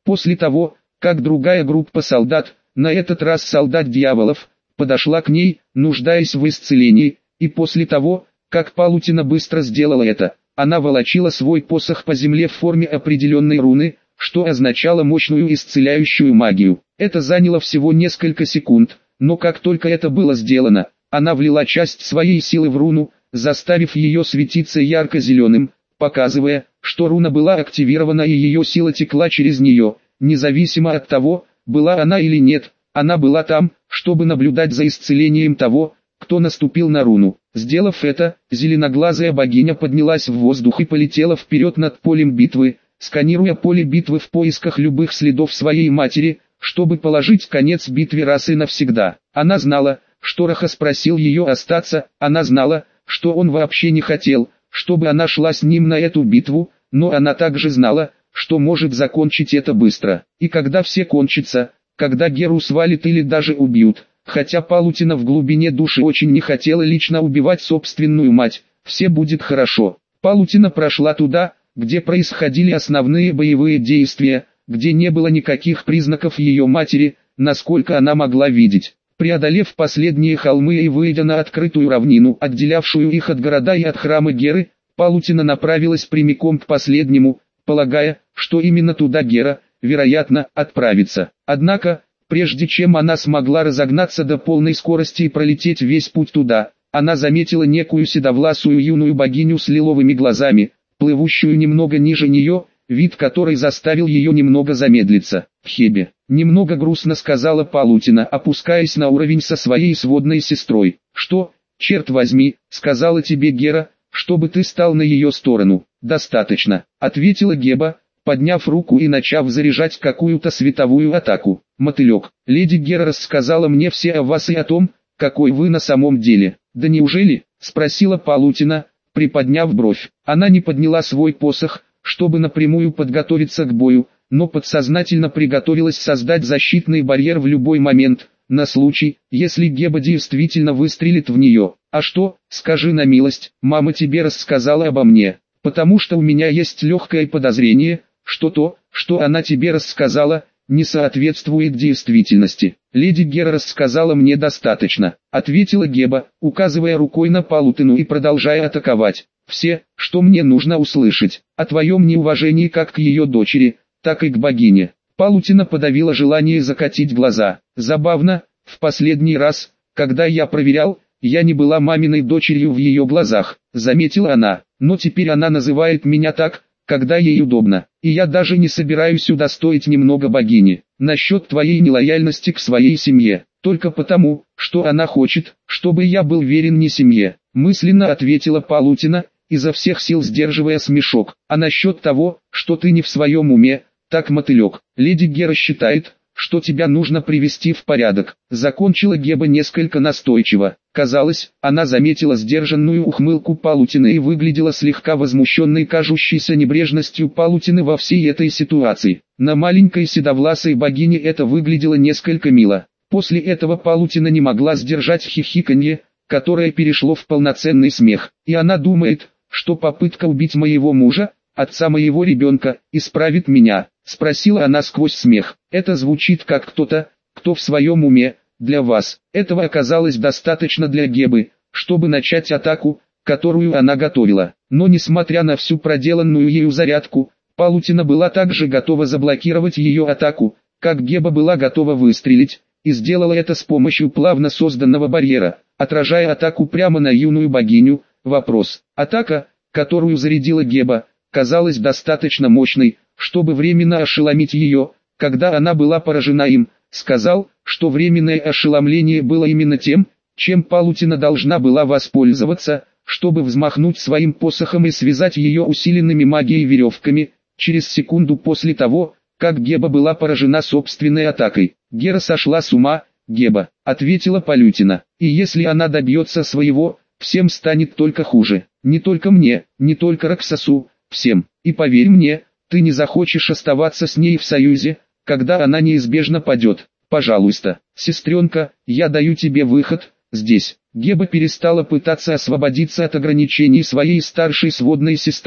После того, как другая группа солдат, на этот раз солдат дьяволов, подошла к ней, нуждаясь в исцелении, и после того, как Палутина быстро сделала это, она волочила свой посох по земле в форме определенной руны, что означало мощную исцеляющую магию. Это заняло всего несколько секунд, но как только это было сделано, она влила часть своей силы в руну, заставив ее светиться ярко-зеленым, показывая, что руна была активирована и ее сила текла через нее, независимо от того, была она или нет, она была там, чтобы наблюдать за исцелением того, кто наступил на руну. Сделав это, зеленоглазая богиня поднялась в воздух и полетела вперед над полем битвы, сканируя поле битвы в поисках любых следов своей матери, чтобы положить конец битве раз и навсегда. Она знала, что Рахас просил ее остаться, она знала, что он вообще не хотел, чтобы она шла с ним на эту битву, но она также знала, что может закончить это быстро. И когда все кончится, когда Геру свалит или даже убьют, хотя Палутина в глубине души очень не хотела лично убивать собственную мать, все будет хорошо. Палутина прошла туда, где происходили основные боевые действия, где не было никаких признаков ее матери, насколько она могла видеть. Преодолев последние холмы и выйдя на открытую равнину, отделявшую их от города и от храма Геры, Палутина направилась прямиком к последнему, полагая, что именно туда Гера, вероятно, отправится. Однако, прежде чем она смогла разогнаться до полной скорости и пролететь весь путь туда, она заметила некую седовласую юную богиню с лиловыми глазами, плывущую немного ниже нее, вид которой заставил ее немного замедлиться. «Хебе», — немного грустно сказала Палутина, опускаясь на уровень со своей сводной сестрой. «Что, черт возьми, сказала тебе Гера, чтобы ты стал на ее сторону?» «Достаточно», — ответила Геба, подняв руку и начав заряжать какую-то световую атаку. «Мотылек, леди Гера рассказала мне все о вас и о том, какой вы на самом деле». «Да неужели?» — спросила Палутина, приподняв бровь. Она не подняла свой посох, чтобы напрямую подготовиться к бою, но подсознательно приготовилась создать защитный барьер в любой момент, на случай, если Геба действительно выстрелит в нее. «А что, скажи на милость, мама тебе рассказала обо мне, потому что у меня есть легкое подозрение, что то, что она тебе рассказала, не соответствует действительности». «Леди Гера рассказала мне достаточно», — ответила Геба, указывая рукой на Палутину и продолжая атаковать. «Все, что мне нужно услышать, о твоем неуважении как к ее дочери, так и к богине». Палутина подавила желание закатить глаза. «Забавно, в последний раз, когда я проверял, я не была маминой дочерью в ее глазах», — заметила она. «Но теперь она называет меня так, когда ей удобно, и я даже не собираюсь удостоить немного богини. Насчет твоей нелояльности к своей семье, только потому, что она хочет, чтобы я был верен не семье», — мысленно ответила Палутина, изо всех сил сдерживая смешок. «А насчет того, что ты не в своем уме, так, мотылек, леди Гера считает, что тебя нужно привести в порядок», — закончила Геба несколько настойчиво. Казалось, она заметила сдержанную ухмылку Палутины и выглядела слегка возмущенной кажущейся небрежностью Палутины во всей этой ситуации. На маленькой седовласой богине это выглядело несколько мило. После этого Палутина не могла сдержать хихиканье, которое перешло в полноценный смех. «И она думает, что попытка убить моего мужа, отца моего ребенка, исправит меня?» — спросила она сквозь смех. «Это звучит как кто-то, кто в своем уме. Для вас этого оказалось достаточно для Гебы, чтобы начать атаку, которую она готовила. Но несмотря на всю проделанную ею зарядку, Палутина была также готова заблокировать ее атаку, как Геба была готова выстрелить, и сделала это с помощью плавно созданного барьера, отражая атаку прямо на юную богиню. Вопрос. Атака, которую зарядила Геба, казалась достаточно мощной, чтобы временно ошеломить ее, когда она была поражена им. Сказал, что временное ошеломление было именно тем, чем Палутина должна была воспользоваться, чтобы взмахнуть своим посохом и связать ее усиленными магией веревками, через секунду после того, как Геба была поражена собственной атакой. «Гера сошла с ума, Геба», — ответила Палутина. «И если она добьется своего, всем станет только хуже. Не только мне, не только Раксасу, всем. И поверь мне, ты не захочешь оставаться с ней в союзе, когда она неизбежно падет. Пожалуйста, сестренка, я даю тебе выход, здесь». Геба перестала пытаться освободиться от ограничений своей старшей сводной сестры,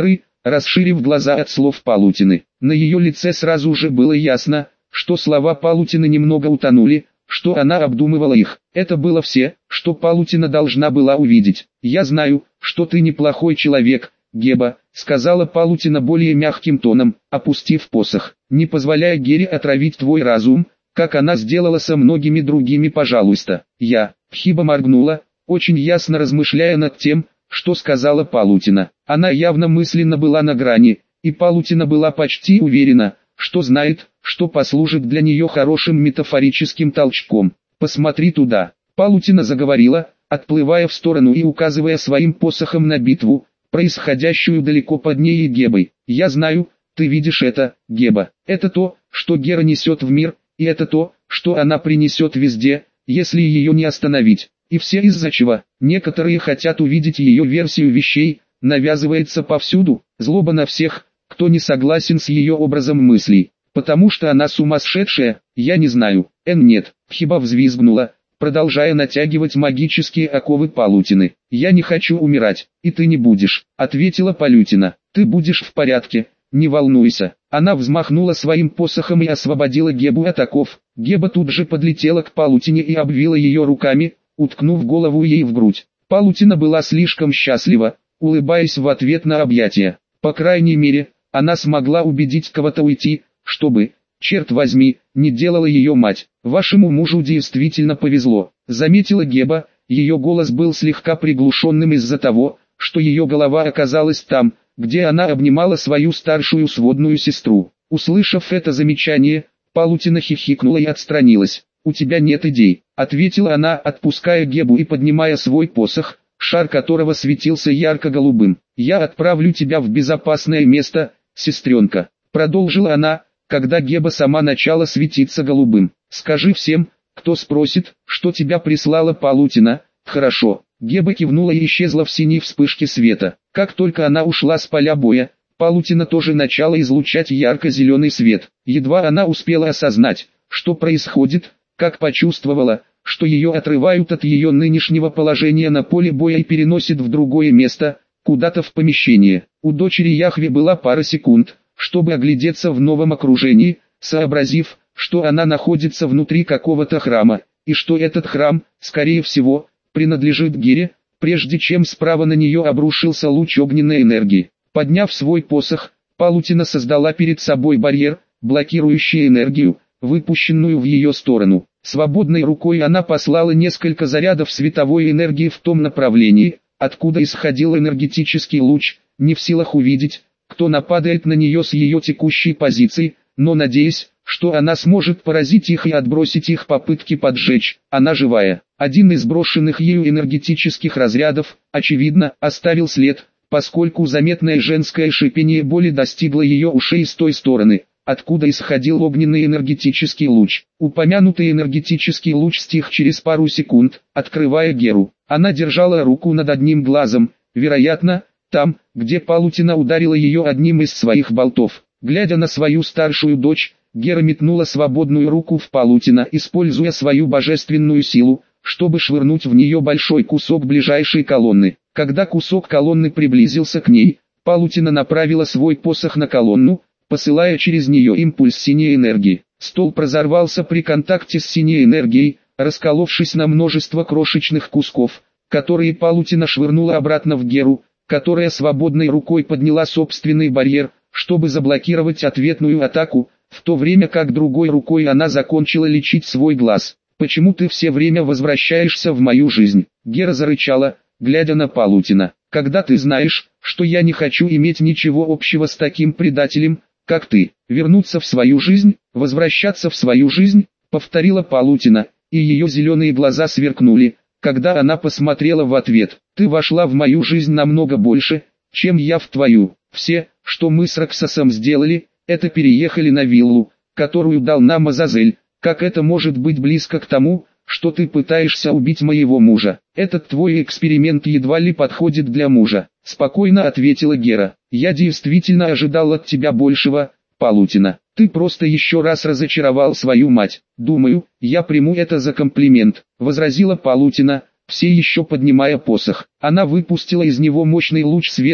расширив глаза от слов Палутины. На ее лице сразу же было ясно, что слова Палутины немного утонули, что она обдумывала их. Это было все, что Палутина должна была увидеть. «Я знаю, что ты неплохой человек, Геба», — сказала Палутина более мягким тоном, опустив посох, «не позволяя Гере отравить твой разум, как она сделала со многими другими, пожалуйста». Хиба моргнула, очень ясно размышляя над тем, что сказала Палутина. Она явно мысленно была на грани, и Палутина была почти уверена, что знает, что послужит для нее хорошим метафорическим толчком. «Посмотри туда», — Палутина заговорила, отплывая в сторону и указывая своим посохом на битву, происходящую далеко под ней и Гебой. «Я знаю, ты видишь это, Геба. Это то, что Гера несет в мир, и это то, что она принесет везде, если ее не остановить. И все из-за чего. Некоторые хотят увидеть ее версию вещей, навязывается повсюду, злоба на всех, кто не согласен с ее образом мыслей. Потому что она сумасшедшая, я не знаю». Нет, Хиба взвизгнула, продолжая натягивать магические оковы Палутины. «Я не хочу умирать, и ты не будешь», — ответила Палутина. «Ты будешь в порядке, не волнуйся». Она взмахнула своим посохом и освободила Гебу от оков. Геба тут же подлетела к Палутине и обвила ее руками, уткнув голову ей в грудь. Палутина была слишком счастлива, улыбаясь в ответ на объятия. По крайней мере, она смогла убедить кого-то уйти, чтобы, черт возьми, не делала ее мать. «Вашему мужу действительно повезло», — заметила Геба. Ее голос был слегка приглушенным из-за того, что ее голова оказалась там, где она обнимала свою старшую сводную сестру. Услышав это замечание, Палутина хихикнула и отстранилась. «У тебя нет идей», — ответила она, отпуская Гебу и поднимая свой посох, шар которого светился ярко-голубым. «Я отправлю тебя в безопасное место, сестренка», — продолжила она, когда Геба сама начала светиться голубым. «Скажи всем, кто спросит, что тебя прислала Палутина». «Хорошо». Геба кивнула и исчезла в синей вспышке света. Как только она ушла с поля боя, Палутина тоже начала излучать ярко-зеленый свет. Едва она успела осознать, что происходит, как почувствовала, что ее отрывают от ее нынешнего положения на поле боя и переносят в другое место, куда-то в помещение. У дочери Яхве была пара секунд, чтобы оглядеться в новом окружении, сообразив, что она находится внутри какого-то храма, и что этот храм, скорее всего, принадлежит Гере, прежде чем справа на нее обрушился луч огненной энергии. Подняв свой посох, Палутина создала перед собой барьер, блокирующий энергию, выпущенную в ее сторону. Свободной рукой она послала несколько зарядов световой энергии в том направлении, откуда исходил энергетический луч, не в силах увидеть, кто нападает на нее с ее текущей позиции, но надеясь, что она сможет поразить их и отбросить их попытки поджечь. Она живая. Один из брошенных ею энергетических разрядов, очевидно, оставил след, поскольку заметное женское шипение боли достигло ее ушей с той стороны, откуда исходил огненный энергетический луч. Упомянутый энергетический луч стих через пару секунд, открывая Геру. Она держала руку над одним глазом, вероятно, там, где Палутина ударила ее одним из своих болтов. Глядя на свою старшую дочь, Гера метнула свободную руку в Палутина, используя свою божественную силу, чтобы швырнуть в нее большой кусок ближайшей колонны. Когда кусок колонны приблизился к ней, Палутина направила свой посох на колонну, посылая через нее импульс синей энергии. Столб разорвался при контакте с синей энергией, расколовшись на множество крошечных кусков, которые Палутина швырнула обратно в Геру, которая свободной рукой подняла собственный барьер, чтобы заблокировать ответную атаку, в то время как другой рукой она закончила лечить свой глаз. «Почему ты все время возвращаешься в мою жизнь?» Гера зарычала, глядя на Палутина. «Когда ты знаешь, что я не хочу иметь ничего общего с таким предателем, как ты. Вернуться в свою жизнь, возвращаться в свою жизнь», повторила Палутина, и ее зеленые глаза сверкнули, когда она посмотрела в ответ. «Ты вошла в мою жизнь намного больше, чем я в твою. Все, что мы с Роксосом сделали, это переехали на виллу, которую дал нам Азазель. Как это может быть близко к тому, что ты пытаешься убить моего мужа? Этот твой эксперимент едва ли подходит для мужа», спокойно ответила Гера. «Я действительно ожидал от тебя большего, Палутина. Ты просто еще раз разочаровал свою мать». «Думаю, я приму это за комплимент», возразила Палутина, все еще поднимая посох. Она выпустила из него мощный луч света,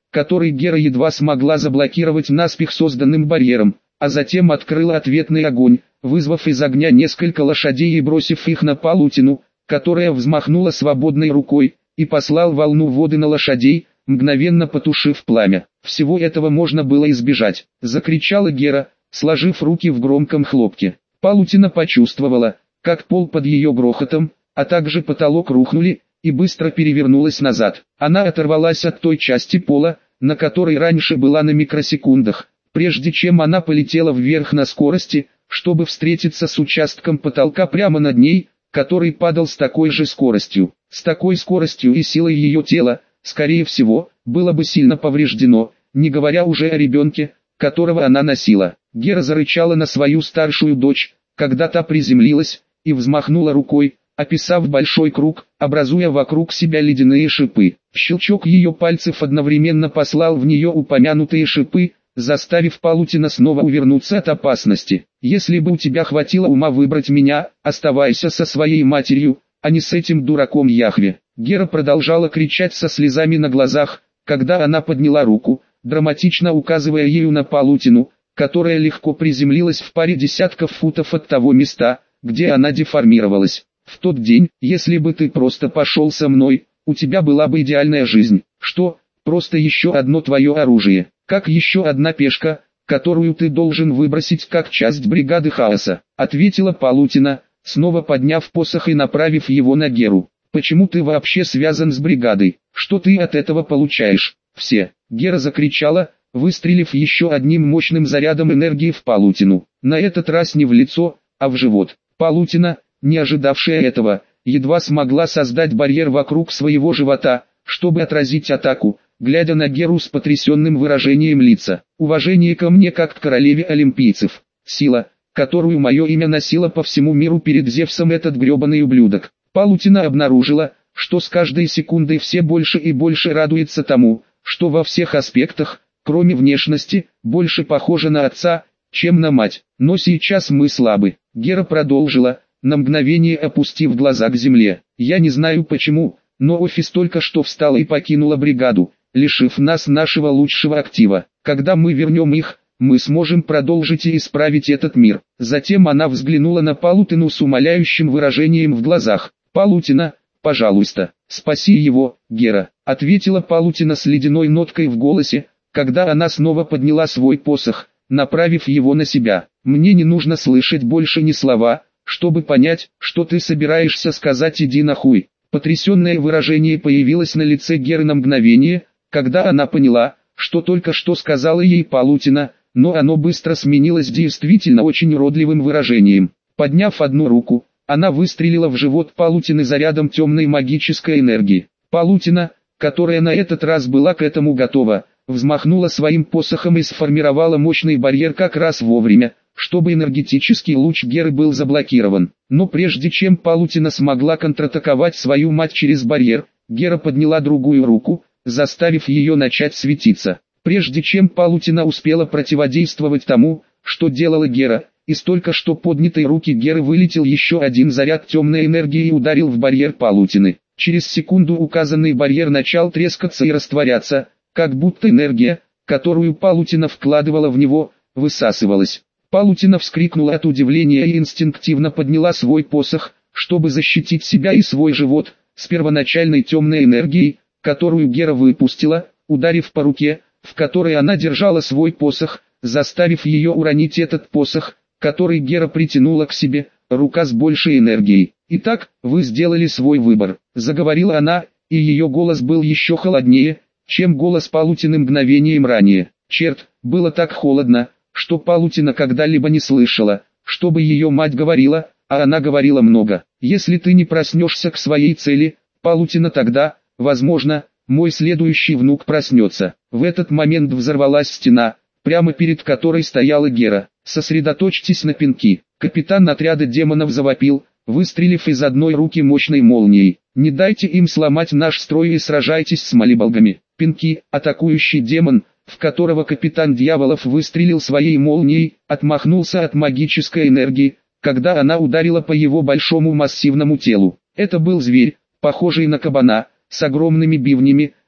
который Гера едва смогла заблокировать наспех созданным барьером, а затем открыла ответный огонь, вызвав из огня несколько лошадей и бросив их на Палутину, которая взмахнула свободной рукой, и послал волну воды на лошадей, мгновенно потушив пламя. «Всего этого можно было избежать», — закричала Гера, сложив руки в громком хлопке. Палутина почувствовала, как пол под ее грохотом, а также потолок рухнули, и быстро перевернулась назад. Она оторвалась от той части пола, на которой раньше была на микросекундах, прежде чем она полетела вверх на скорости, чтобы встретиться с участком потолка прямо над ней, который падал с такой же скоростью. С такой скоростью и силой ее тела, скорее всего, было бы сильно повреждено, не говоря уже о ребенке, которого она носила. Гера зарычала на свою старшую дочь, когда та приземлилась, и взмахнула рукой, описав большой круг, образуя вокруг себя ледяные шипы. Щелчок ее пальцев одновременно послал в нее упомянутые шипы, заставив Палутина снова увернуться от опасности. «Если бы у тебя хватило ума выбрать меня, оставайся со своей матерью, а не с этим дураком Яхве». Гера продолжала кричать со слезами на глазах, когда она подняла руку, драматично указывая ею на Палутину, которая легко приземлилась в паре десятков футов от того места, где она деформировалась. «В тот день, если бы ты просто пошел со мной, у тебя была бы идеальная жизнь. Что, просто еще одно твое оружие, как еще одна пешка, которую ты должен выбросить как часть бригады хаоса», — ответила Палутина, снова подняв посох и направив его на Геру. «Почему ты вообще связан с бригадой? Что ты от этого получаешь?» «Все!» — Гера закричала, выстрелив еще одним мощным зарядом энергии в Палутину. На этот раз не в лицо, а в живот. Палутина, не ожидавшая этого, едва смогла создать барьер вокруг своего живота, чтобы отразить атаку, глядя на Геру с потрясенным выражением лица. «Уважение ко мне как к королеве олимпийцев. Сила, которую мое имя носило по всему миру перед Зевсом этот гребаный ублюдок». Палутина обнаружила, что с каждой секундой все больше и больше радуется тому, что во всех аспектах, кроме внешности, больше похожа на отца, чем на мать. «Но сейчас мы слабы», — Гера продолжила, на мгновение опустив глаза к земле. «Я не знаю почему, но офис только что встала и покинула бригаду, лишив нас нашего лучшего актива. Когда мы вернем их, мы сможем продолжить и исправить этот мир». Затем она взглянула на Палутину с умоляющим выражением в глазах. «Палутина, пожалуйста, спаси его, Гера», — ответила Палутина с ледяной ноткой в голосе, когда она снова подняла свой посох, направив его на себя. «Мне не нужно слышать больше ни слова, чтобы понять, что ты собираешься сказать. Иди нахуй». Потрясенное выражение появилось на лице Геры на мгновение, когда она поняла, что только что сказала ей Палутина, но оно быстро сменилось действительно очень уродливым выражением. Подняв одну руку, она выстрелила в живот Палутины зарядом темной магической энергии. Палутина, которая на этот раз была к этому готова, взмахнула своим посохом и сформировала мощный барьер как раз вовремя, чтобы энергетический луч Геры был заблокирован. Но прежде чем Палутина смогла контратаковать свою мать через барьер, Гера подняла другую руку, заставив ее начать светиться. Прежде чем Палутина успела противодействовать тому, что делала Гера, из только что поднятой руки Геры вылетел еще один заряд темной энергии и ударил в барьер Палутины. Через секунду указанный барьер начал трескаться и растворяться, как будто энергия, которую Палутина вкладывала в него, высасывалась. Палутина вскрикнула от удивления и инстинктивно подняла свой посох, чтобы защитить себя и свой живот, с первоначальной темной энергией, которую Гера выпустила, ударив по руке, в которой она держала свой посох, заставив ее уронить этот посох, который Гера притянула к себе, рука с большей энергией. «Итак, вы сделали свой выбор», — заговорила она, и ее голос был еще холоднее, чем голос Палутины мгновением ранее. Черт, было так холодно, что Палутина когда-либо не слышала, чтобы ее мать говорила, а она говорила много. «Если ты не проснешься к своей цели, Палутина, тогда, возможно, мой следующий внук проснется». В этот момент взорвалась стена, прямо перед которой стояла Гера. «Сосредоточьтесь на пинки». Капитан отряда демонов завопил, выстрелив из одной руки мощной молнией. «Не дайте им сломать наш строй и сражайтесь с молиболгами». Пинки, атакующий демон, в которого капитан дьяволов выстрелил своей молнией, отмахнулся от магической энергии, когда она ударила по его большому массивному телу. Это был зверь, похожий на кабана, с огромными бивнями,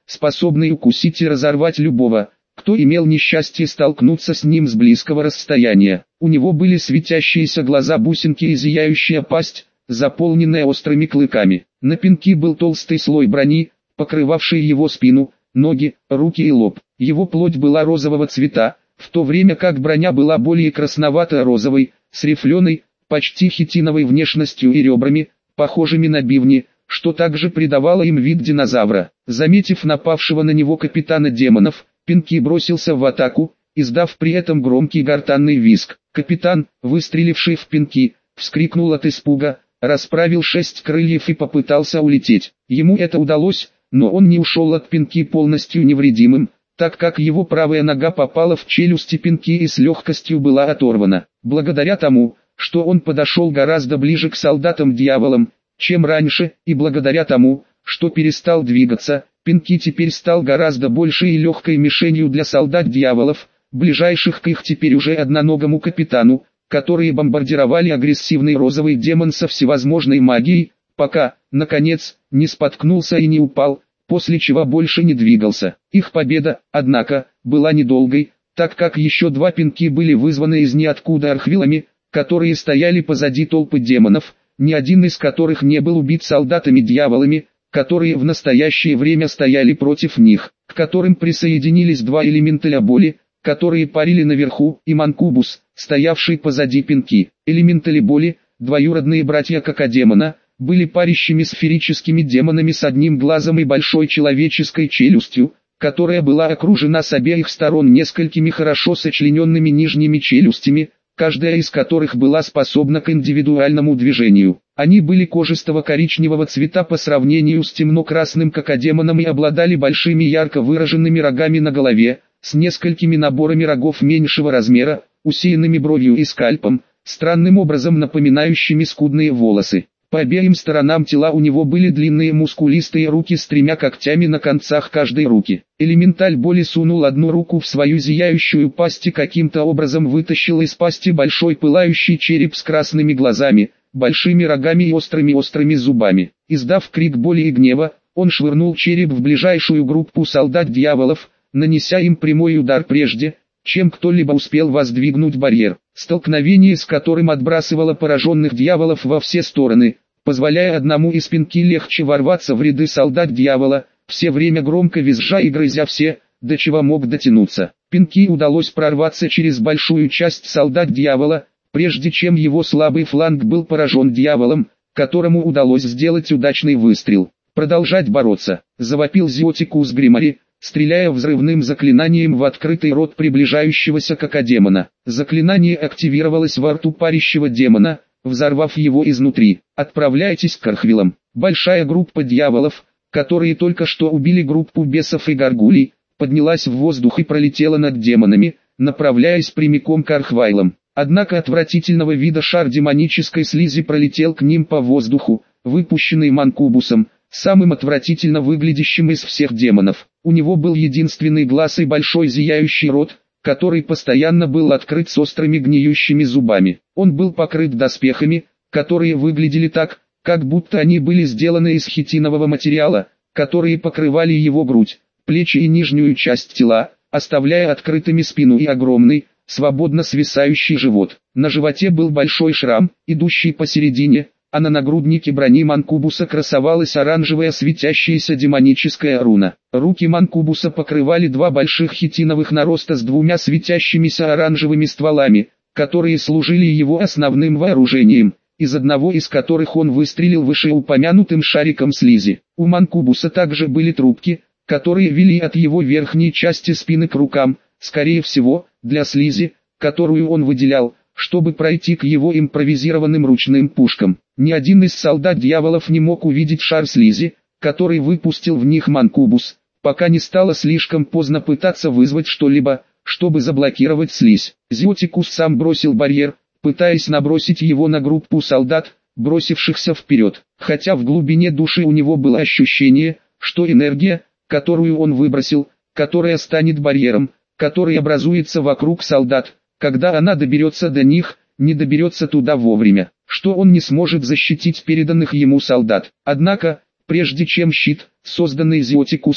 способный укусить и разорвать любого, кто имел несчастье столкнуться с ним с близкого расстояния. У него были светящиеся глаза-бусинки и зияющая пасть, заполненная острыми клыками. На Пинки был толстый слой брони, покрывавший его спину, ноги, руки и лоб. Его плоть была розового цвета, в то время как броня была более красновато-розовой, с рифленой, почти хитиновой внешностью и ребрами, похожими на бивни, что также придавало им вид динозавра. Заметив напавшего на него капитана демонов, Пинки бросился в атаку, издав при этом громкий гортанный визг. Капитан, выстреливший в Пинки, вскрикнул от испуга, расправил 6 крыльев и попытался улететь. Ему это удалось, но он не ушел от Пинки полностью невредимым, так как его правая нога попала в челюсти Пинки и с легкостью была оторвана. Благодаря тому, что он подошел гораздо ближе к солдатам-дьяволам, чем раньше, и благодаря тому, что перестал двигаться, Пинки теперь стал гораздо большей и легкой мишенью для солдат-дьяволов, ближайших к их теперь уже одноногому капитану, которые бомбардировали агрессивный розовый демон со всевозможной магией, пока, наконец, не споткнулся и не упал, после чего больше не двигался. Их победа, однако, была недолгой, так как еще 2 Пинки были вызваны из ниоткуда архвилами, которые стояли позади толпы демонов, ни один из которых не был убит солдатами-дьяволами, которые в настоящее время стояли против них, к которым присоединились 2 элементаля боли, которые парили наверху, и Манкубус, стоявший позади Пинки. Элементали боли, двоюродные братья Какадемона, были парящими сферическими демонами с одним глазом и большой человеческой челюстью, которая была окружена с обеих сторон несколькими хорошо сочлененными нижними челюстями, каждая из которых была способна к индивидуальному движению. Они были кожистого коричневого цвета по сравнению с темно-красным Какадемоном и обладали большими ярко выраженными рогами на голове, с несколькими наборами рогов меньшего размера, усеянными бровью и скальпом, странным образом напоминающими скудные волосы. По обеим сторонам тела у него были длинные мускулистые руки с 3 когтями на концах каждой руки. Элементаль боли сунул одну руку в свою зияющую пасть и каким-то образом вытащил из пасти большой пылающий череп с красными глазами, большими рогами и острыми зубами. Издав крик боли и гнева, он швырнул череп в ближайшую группу солдат-дьяволов, нанеся им прямой удар прежде, чем кто-либо успел воздвигнуть барьер. Столкновение с которым отбрасывало пораженных дьяволов во все стороны, позволяя одному из Пинки легче ворваться в ряды солдат-дьявола, все время громко визжа и грызя все, до чего мог дотянуться. Пинки удалось прорваться через большую часть солдат-дьявола, прежде чем его слабый фланг был поражен дьяволом, которому удалось сделать удачный выстрел. «Продолжать бороться», — завопил Зиотикус Гримари, стреляя взрывным заклинанием в открытый рот приближающегося Какадемона. Заклинание активировалось во рту парящего демона, взорвав его изнутри. «Отправляйтесь к Архвилам». Большая группа дьяволов, которые только что убили группу бесов и горгулей, поднялась в воздух и пролетела над демонами, направляясь прямиком к Архвайлам. Однако отвратительного вида шар демонической слизи пролетел к ним по воздуху, выпущенный Манкубусом, самым отвратительно выглядящим из всех демонов. У него был единственный глаз и большой зияющий рот, который постоянно был открыт с острыми гниющими зубами. Он был покрыт доспехами, которые выглядели так, как будто они были сделаны из хитинового материала, которые покрывали его грудь, плечи и нижнюю часть тела, оставляя открытыми спину и огромный, свободно свисающий живот. На животе был большой шрам, идущий посередине, а на нагруднике брони Манкубуса красовалась оранжевая светящаяся демоническая руна. Руки Манкубуса покрывали 2 больших хитиновых нароста с 2 светящимися оранжевыми стволами, которые служили его основным вооружением, из одного из которых он выстрелил вышеупомянутым шариком слизи. У Манкубуса также были трубки, которые вели от его верхней части спины к рукам, скорее всего, для слизи, которую он выделял, чтобы пройти к его импровизированным ручным пушкам. Ни один из солдат-дьяволов не мог увидеть шар слизи, который выпустил в них Манкубус, пока не стало слишком поздно пытаться вызвать что-либо, чтобы заблокировать слизь. Зиотикус сам бросил барьер, пытаясь набросить его на группу солдат, бросившихся вперед. Хотя в глубине души у него было ощущение, что энергия, которую он выбросил, которая станет барьером, который образуется вокруг солдат, когда она доберется до них, не доберется туда вовремя, что он не сможет защитить переданных ему солдат. Однако, прежде чем щит, созданный Зиотикусом,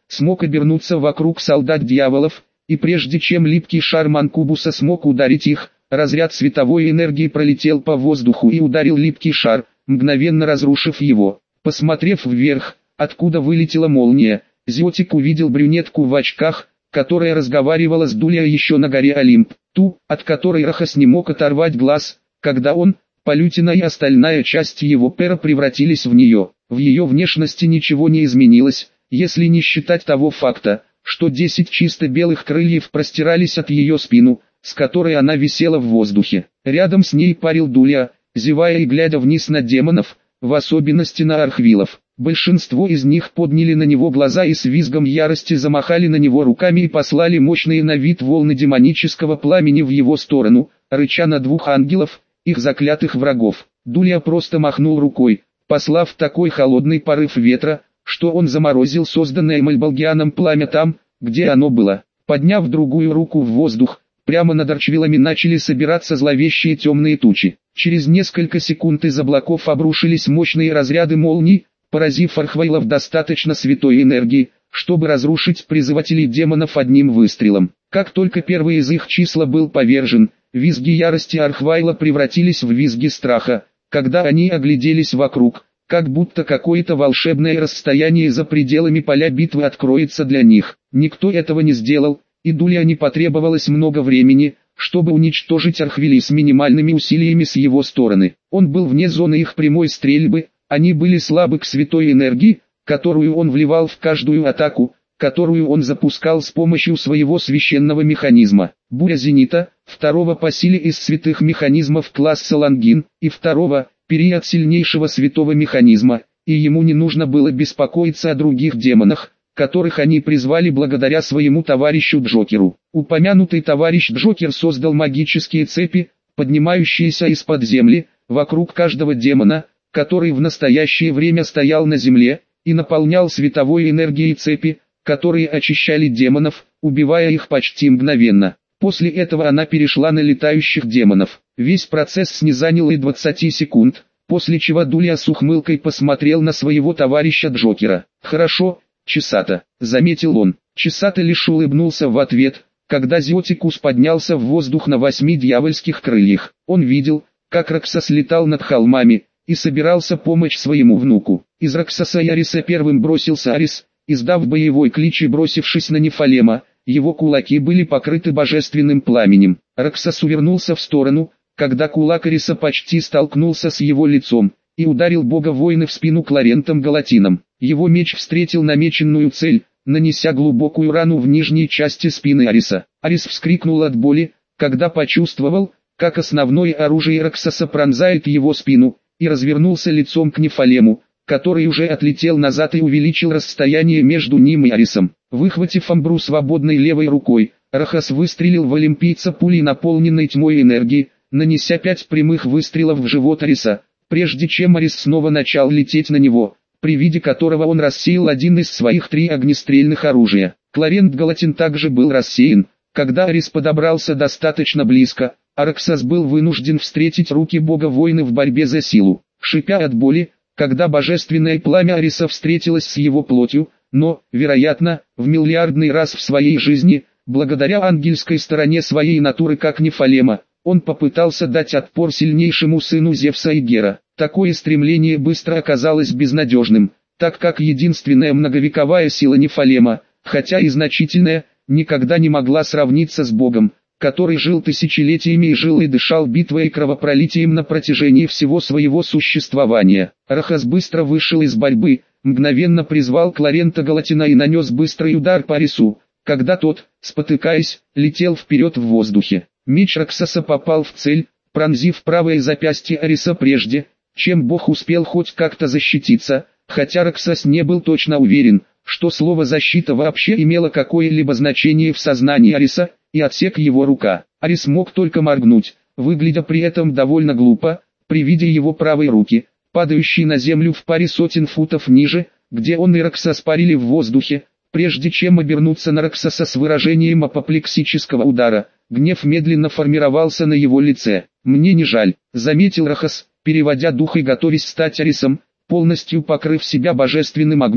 смог обернуться вокруг солдат дьяволов, и прежде чем липкий шар Манкубуса смог ударить их, разряд световой энергии пролетел по воздуху и ударил липкий шар, мгновенно разрушив его. Посмотрев вверх, откуда вылетела молния, Зиотик увидел брюнетку в очках, которая разговаривала с Дулия еще на горе Олимп, ту, от которой Рахас не мог оторвать глаз, когда он, Полютина и остальная часть его пера превратились в нее. В ее внешности ничего не изменилось, если не считать того факта, что 10 чисто белых крыльев простирались от ее спину, с которой она висела в воздухе. Рядом с ней парил Дулия, зевая и глядя вниз на демонов, в особенности на архвилов. Большинство из них подняли на него глаза и с визгом ярости замахали на него руками и послали мощные на вид волны демонического пламени в его сторону, рыча на двух ангелов, их заклятых врагов. Дулия просто махнул рукой, послав такой холодный порыв ветра, что он заморозил созданное Мальбалгианом пламя там, где оно было. Подняв другую руку в воздух, прямо над арчвилами начали собираться зловещие темные тучи. Через несколько секунд из облаков обрушились мощные разряды молний, поразив архвайлов достаточно святой энергии, чтобы разрушить призывателей демонов одним выстрелом. Как только первый из их числа был повержен, визги ярости архвайла превратились в визги страха, когда они огляделись вокруг, как будто какое-то волшебное расстояние за пределами поля битвы откроется для них. Никто этого не сделал, и Дулия не потребовалось много времени, чтобы уничтожить архвили с минимальными усилиями с его стороны. Он был вне зоны их прямой стрельбы, они были слабы к святой энергии, которую он вливал в каждую атаку, которую он запускал с помощью своего священного механизма. Буря Зенита, второго по силе из святых механизмов класса Лангин, и второго, период сильнейшего святого механизма, и ему не нужно было беспокоиться о других демонах, которых они призвали благодаря своему товарищу Джокеру. Упомянутый товарищ Джокер создал магические цепи, поднимающиеся из-под земли, вокруг каждого демона, который в настоящее время стоял на земле, и наполнял световой энергией цепи, которые очищали демонов, убивая их почти мгновенно. После этого она перешла на летающих демонов. Весь процесс не занял и 20 секунд, после чего Дулия с ухмылкой посмотрел на своего товарища Джокера. «Хорошо, Чесата», — заметил он. Чесата лишь улыбнулся в ответ, когда Зиотикус поднялся в воздух на 8 дьявольских крыльях. Он видел, как Раксас летал над холмами, и собирался помочь своему внуку. Из Раксаса и Ариса первым бросился Арис, издав боевой клич и бросившись на Нефалема, его кулаки были покрыты божественным пламенем. Раксас увернулся в сторону, когда кулак Ариса почти столкнулся с его лицом, и ударил бога-воина в спину Кларентом Галатином. Его меч встретил намеченную цель, нанеся глубокую рану в нижней части спины Ариса. Арис вскрикнул от боли, когда почувствовал, как основное оружие Раксаса пронзает его спину, и развернулся лицом к Нефалему, который уже отлетел назад и увеличил расстояние между ним и Арисом. Выхватив амбру свободной левой рукой, Рахас выстрелил в олимпийца пулей, наполненной тьмой энергии, нанеся 5 прямых выстрелов в живот Ариса, прежде чем Арис снова начал лететь на него, при виде которого он рассеял один из своих 3 огнестрельных оружия. Кларент Галатин также был рассеян, когда Арис подобрался достаточно близко, а Раксас был вынужден встретить руки бога-воина в борьбе за силу. Шипя от боли, когда божественное пламя Ариса встретилось с его плотью, но, вероятно, в миллиардный раз в своей жизни, благодаря ангельской стороне своей натуры как Нефалема, он попытался дать отпор сильнейшему сыну Зевса и Гера. Такое стремление быстро оказалось безнадежным, так как единственная многовековая сила Нефалема, хотя и значительная, никогда не могла сравниться с Богом, который жил тысячелетиями и жил и дышал битвой и кровопролитием на протяжении всего своего существования. Рахас быстро вышел из борьбы, мгновенно призвал Кларента Галатина и нанес быстрый удар по Арису, когда тот, спотыкаясь, летел вперед в воздухе. Меч Раксаса попал в цель, пронзив правое запястье Ариса прежде, чем бог успел хоть как-то защититься, хотя Раксас не был точно уверен, что слово «защита» вообще имело какое-либо значение в сознании Ариса, и отсек его рука. Арис мог только моргнуть, выглядя при этом довольно глупо, при виде его правой руки, падающей на землю в паре сотен футов ниже, где он и Раксас парили в воздухе, прежде чем обернуться на Раксаса с выражением апоплексического удара. Гнев медленно формировался на его лице. «Мне не жаль», — заметил Рахас, переводя дух и готовясь стать Арисом, полностью покрыв себя божественным огнем,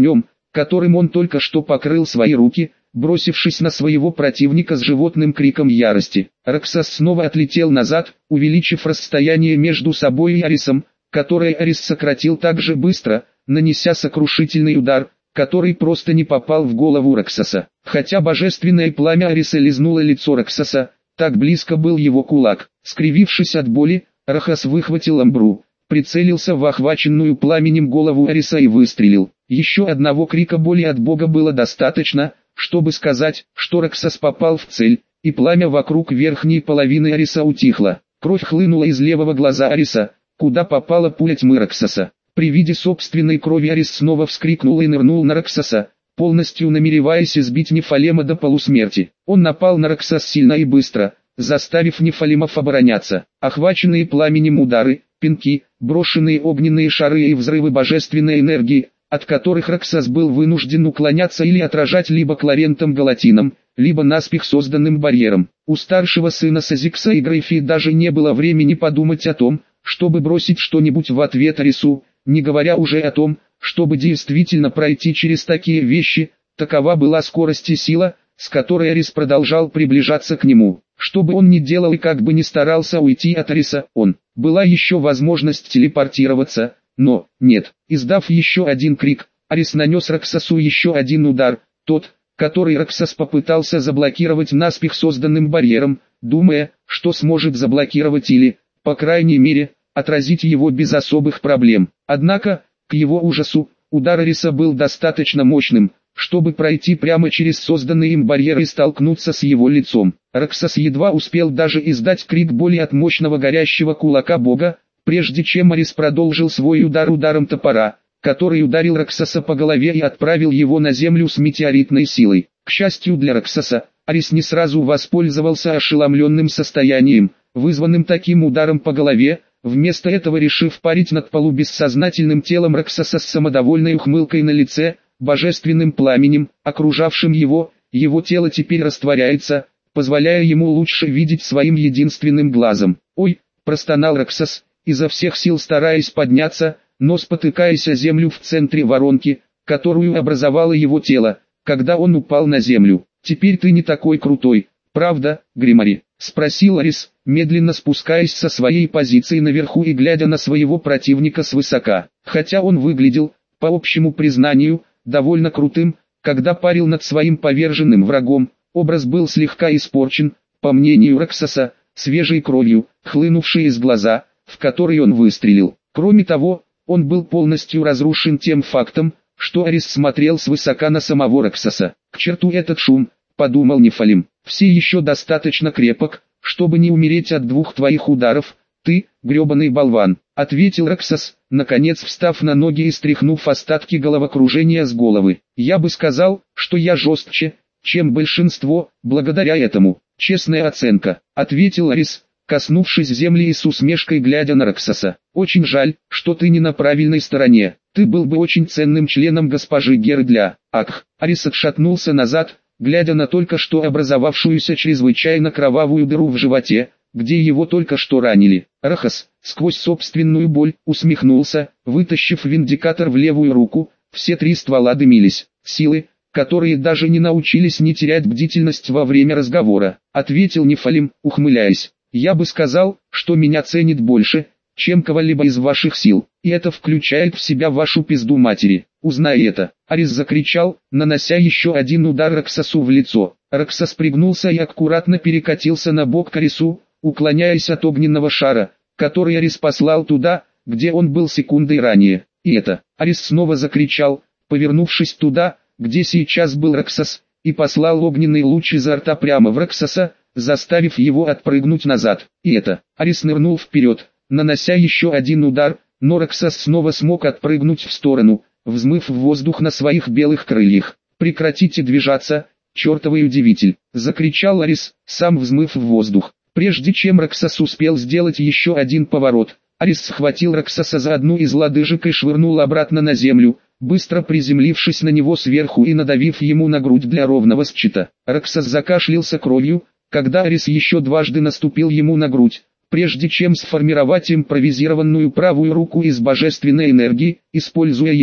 которым он только что покрыл свои руки, бросившись на своего противника с животным криком ярости. Раксас снова отлетел назад, увеличив расстояние между собой и Арисом, которое Арис сократил так же быстро, нанеся сокрушительный удар, который просто не попал в голову Раксаса. Хотя божественное пламя Ариса лизнуло лицо Раксаса, так близко был его кулак. Скривившись от боли, Рахас выхватил амбру, прицелился в охваченную пламенем голову Ариса и выстрелил. Еще одного крика боли от бога было достаточно, чтобы сказать, что Раксас попал в цель, и пламя вокруг верхней половины Ариса утихло. Кровь хлынула из левого глаза Ариса, куда попала пуля тьмы Раксаса. При виде собственной крови Арис снова вскрикнул и нырнул на Раксаса, полностью намереваясь избить Нефалема до полусмерти. Он напал на Раксас сильно и быстро, заставив Нефалемов обороняться. Охваченные пламенем удары, пинки, брошенные огненные шары и взрывы божественной энергии, от которых Раксас был вынужден уклоняться или отражать либо Кларентом Галатином, либо наспех созданным барьером. У старшего сына Сазикса и Грейфи даже не было времени подумать о том, чтобы бросить что-нибудь в ответ Арису, не говоря уже о том, чтобы действительно пройти через такие вещи. Такова была скорость и сила, с которой Арис продолжал приближаться к нему. Что бы он ни делал и как бы ни старался уйти от Ариса, была еще возможность телепортироваться, но, нет. Издав еще один крик, Арис нанес Раксасу еще один удар, тот, который Раксас попытался заблокировать наспех созданным барьером, думая, что сможет заблокировать или, по крайней мере, отразить его без особых проблем. Однако, к его ужасу, удар Ариса был достаточно мощным, чтобы пройти прямо через созданный им барьер и столкнуться с его лицом. Раксас едва успел даже издать крик боли от мощного горящего кулака бога, прежде чем Арис продолжил свой удар ударом топора, который ударил Раксаса по голове и отправил его на землю с метеоритной силой. К счастью для Раксаса, Арис не сразу воспользовался ошеломленным состоянием, вызванным таким ударом по голове, вместо этого решив парить над полубессознательным телом Раксаса с самодовольной ухмылкой на лице, божественным пламенем, окружавшим его тело теперь растворяется, позволяя ему лучше видеть своим единственным глазом. «Ой!» – простонал Раксас, изо всех сил стараясь подняться, но спотыкаясь о землю в центре воронки, которую образовало его тело, когда он упал на землю. «Теперь ты не такой крутой, правда, Гримари?» – спросил Арис, медленно спускаясь со своей позиции наверху и глядя на своего противника свысока. Хотя он выглядел, по общему признанию, довольно крутым, когда парил над своим поверженным врагом, образ был слегка испорчен, по мнению Раксаса, свежей кровью, хлынувшей из глаза, в который он выстрелил. Кроме того, он был полностью разрушен тем фактом, что Арис смотрел свысока на самого Раксаса. «К черту этот шум», — подумал Нефалим, — «все еще достаточно крепок, чтобы не умереть от двух твоих ударов, ты, гребаный болван», — ответил Раксас, наконец встав на ноги и стряхнув остатки головокружения с головы. «Я бы сказал, что я жестче, чем большинство, благодаря этому. Честная оценка», — ответил Арис, коснувшись земли и с усмешкой глядя на Раксаса. «Очень жаль, что ты не на правильной стороне. Ты был бы очень ценным членом госпожи Геры для...» Акх. Арис отшатнулся назад, глядя на только что образовавшуюся чрезвычайно кровавую дыру в животе, где его только что ранили. Рахас, сквозь собственную боль, усмехнулся, вытащив виндикатор в левую руку, все три ствола дымились. «Силы, которые даже не научились не терять бдительность во время разговора», — ответил Нефалим, ухмыляясь. «Я бы сказал, что меня ценит больше, чем кого-либо из ваших сил, и это включает в себя вашу пизду матери. Узнай это!» Арис закричал, нанося еще один удар Раксасу в лицо. Раксас пригнулся и аккуратно перекатился на бок к Арису, уклоняясь от огненного шара, который Арис послал туда, где он был секундой ранее. И это, Арис снова закричал, повернувшись туда, где сейчас был Раксас, и послал огненный луч изо рта прямо в Раксаса, заставив его отпрыгнуть назад. И это, Арис нырнул вперед, нанося еще один удар, но Раксас снова смог отпрыгнуть в сторону, взмыв в воздух на своих белых крыльях. «Прекратите движаться, чертовый удивитель!» — закричал Арис, сам взмыв в воздух. Прежде чем Раксас успел сделать еще один поворот, Арис схватил Раксаса за одну из лодыжек и швырнул обратно на землю, быстро приземлившись на него сверху и надавив ему на грудь для ровного счета. Раксас закашлялся кровью, когда Арис еще дважды наступил ему на грудь, прежде чем сформировать импровизированную правую руку из божественной энергии. Используя ее,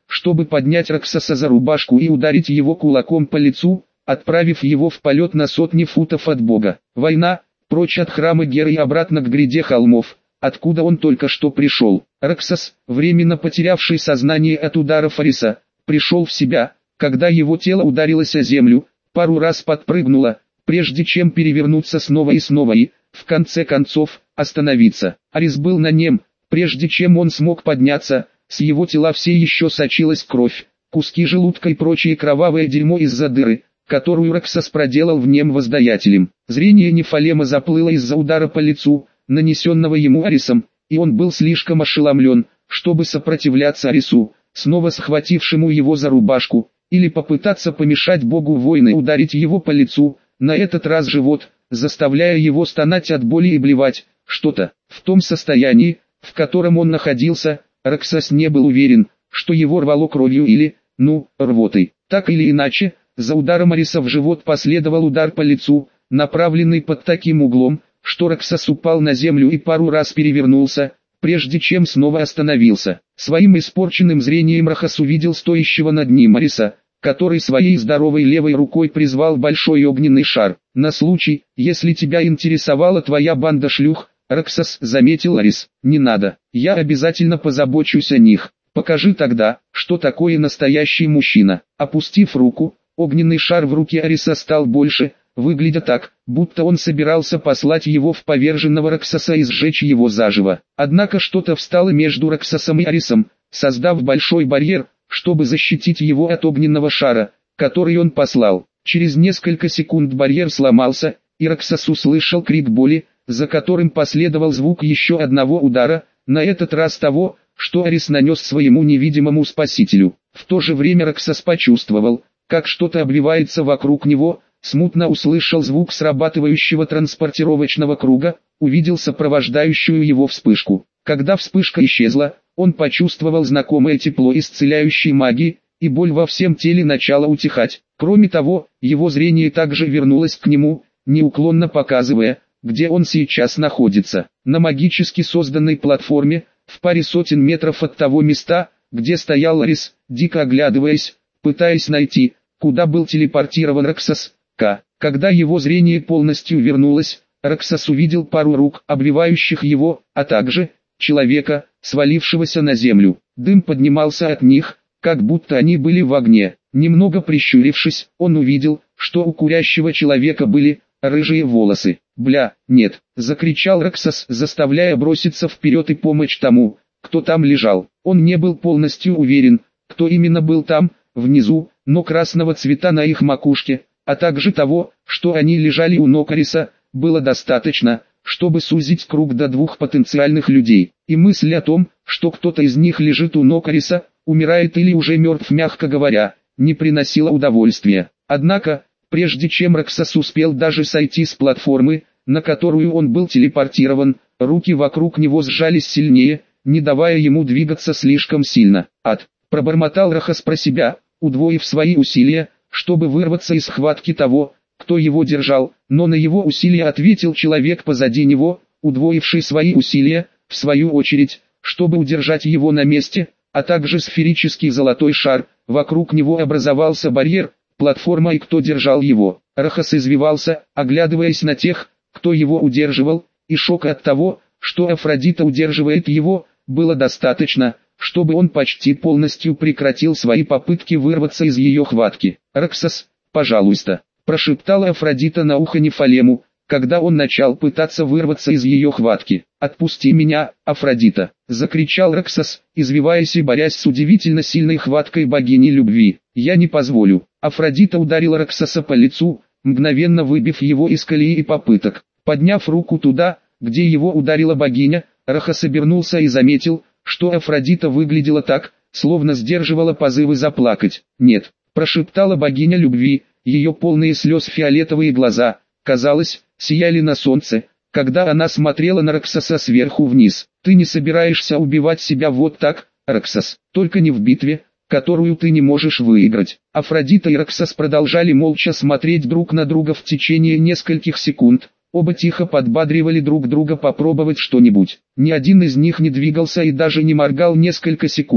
чтобы поднять Роксоса за рубашку и ударить его кулаком по лицу, отправив его в полет на сотни футов от Бога. Война, прочь от храма Геры и обратно к гряде холмов, откуда он только что пришел. Роксос, временно потерявший сознание от ударов Ариса, пришел в себя, когда его тело ударилось о землю, пару раз подпрыгнуло, прежде чем перевернуться снова и, в конце концов, остановиться. Арис был на нем, прежде чем он смог подняться, с его тела все еще сочилась кровь, куски желудка и прочее кровавое дерьмо из-за дыры, которую Роксос проделал в нем воздаятелем. Зрение Нефалема заплыло из-за удара по лицу, нанесенного ему Арисом, и он был слишком ошеломлен, чтобы сопротивляться Арису, снова схватившему его за рубашку, или попытаться помешать богу войны ударить его по лицу, на этот раз живот, заставляя его стонать от боли и блевать. Что-то в том состоянии, в котором он находился, Роксос не был уверен, что его рвало кровью или, рвотой. Так или иначе, за ударом Ариса в живот последовал удар по лицу, направленный под таким углом, что Роксос упал на землю и пару раз перевернулся, прежде чем снова остановился. Своим испорченным зрением Роксос увидел стоящего над ним Ариса, который своей здоровой левой рукой призвал большой огненный шар. «На случай, если тебя интересовала твоя банда шлюх, Роксос, заметил Арис, не надо, я обязательно позабочусь о них. Покажи тогда, что такое настоящий мужчина». Опустив руку, огненный шар в руке Ариса стал больше, выглядя так, будто он собирался послать его в поверженного Роксоса и сжечь его заживо. Однако что-то встало между Роксосом и Арисом, создав большой барьер, чтобы защитить его от огненного шара, который он послал. Через несколько секунд барьер сломался, и Роксос услышал крик боли, за которым последовал звук еще одного удара, на этот раз того, что Арис нанес своему невидимому спасителю. В то же время Роксос почувствовал, как что-то обвивается вокруг него, смутно услышал звук срабатывающего транспортировочного круга, увидел сопровождающую его вспышку. Когда вспышка исчезла, он почувствовал знакомое тепло исцеляющей магии, и боль во всем теле начала утихать. Кроме того, его зрение также вернулось к нему, неуклонно показывая, где он сейчас находится. На магически созданной платформе, в паре сотен метров от того места, где стоял Арис, дико оглядываясь, пытаясь найти, куда был телепортирован Роксос. Когда его зрение полностью вернулось, Роксос увидел пару рук, обвивающих его, а также человека, свалившегося на землю. Дым поднимался от них, как будто они были в огне. Немного прищурившись, он увидел, что у курящего человека были рыжие волосы. «Бля, нет!» — закричал Роксос, заставляя броситься вперед и помочь тому, кто там лежал. Он не был полностью уверен, кто именно был там, внизу, но красного цвета на их макушке, а также того, что они лежали у ног Ариса, было достаточно, чтобы сузить круг до двух потенциальных людей. И мысль о том, что кто-то из них лежит у ног Ариса, умирает или уже мертв, мягко говоря, не приносила удовольствия. Однако, прежде чем Роксос успел даже сойти с платформы, на которую он был телепортирован, руки вокруг него сжались сильнее, не давая ему двигаться слишком сильно. Пробормотал Роксос про себя, удвоив свои усилия, чтобы вырваться из схватки того, кто его держал, но на его усилия ответил человек позади него, удвоивший свои усилия, в свою очередь, чтобы удержать его на месте, а также сферический золотой шар, вокруг него образовался барьер, платформа и кто держал его. Роксос извивался, оглядываясь на тех, кто его удерживал, и шока от того, что Афродита удерживает его, было достаточно, чтобы он почти полностью прекратил свои попытки вырваться из ее хватки. «Роксос, пожалуйста», — прошептала Афродита на ухо Нефалему, когда он начал пытаться вырваться из ее хватки. «Отпусти меня, Афродита!» — закричал Роксос, извиваясь и борясь с удивительно сильной хваткой богини любви. «Я не позволю». Афродита ударила Роксоса по лицу, мгновенно выбив его из колеи и попыток. Подняв руку туда, где его ударила богиня, Роксос обернулся и заметил, что Афродита выглядела так, словно сдерживала позывы заплакать. «Нет», — прошептала богиня любви, ее полные слез фиолетовые глаза, казалось, сияли на солнце, когда она смотрела на Роксоса сверху вниз. «Ты не собираешься убивать себя вот так, Роксос, только не в битве, которую ты не можешь выиграть». Афродита и Роксос продолжали молча смотреть друг на друга в течение нескольких секунд. Оба тихо подбадривали друг друга попробовать что-нибудь. Ни один из них не двигался и даже не моргал несколько секунд,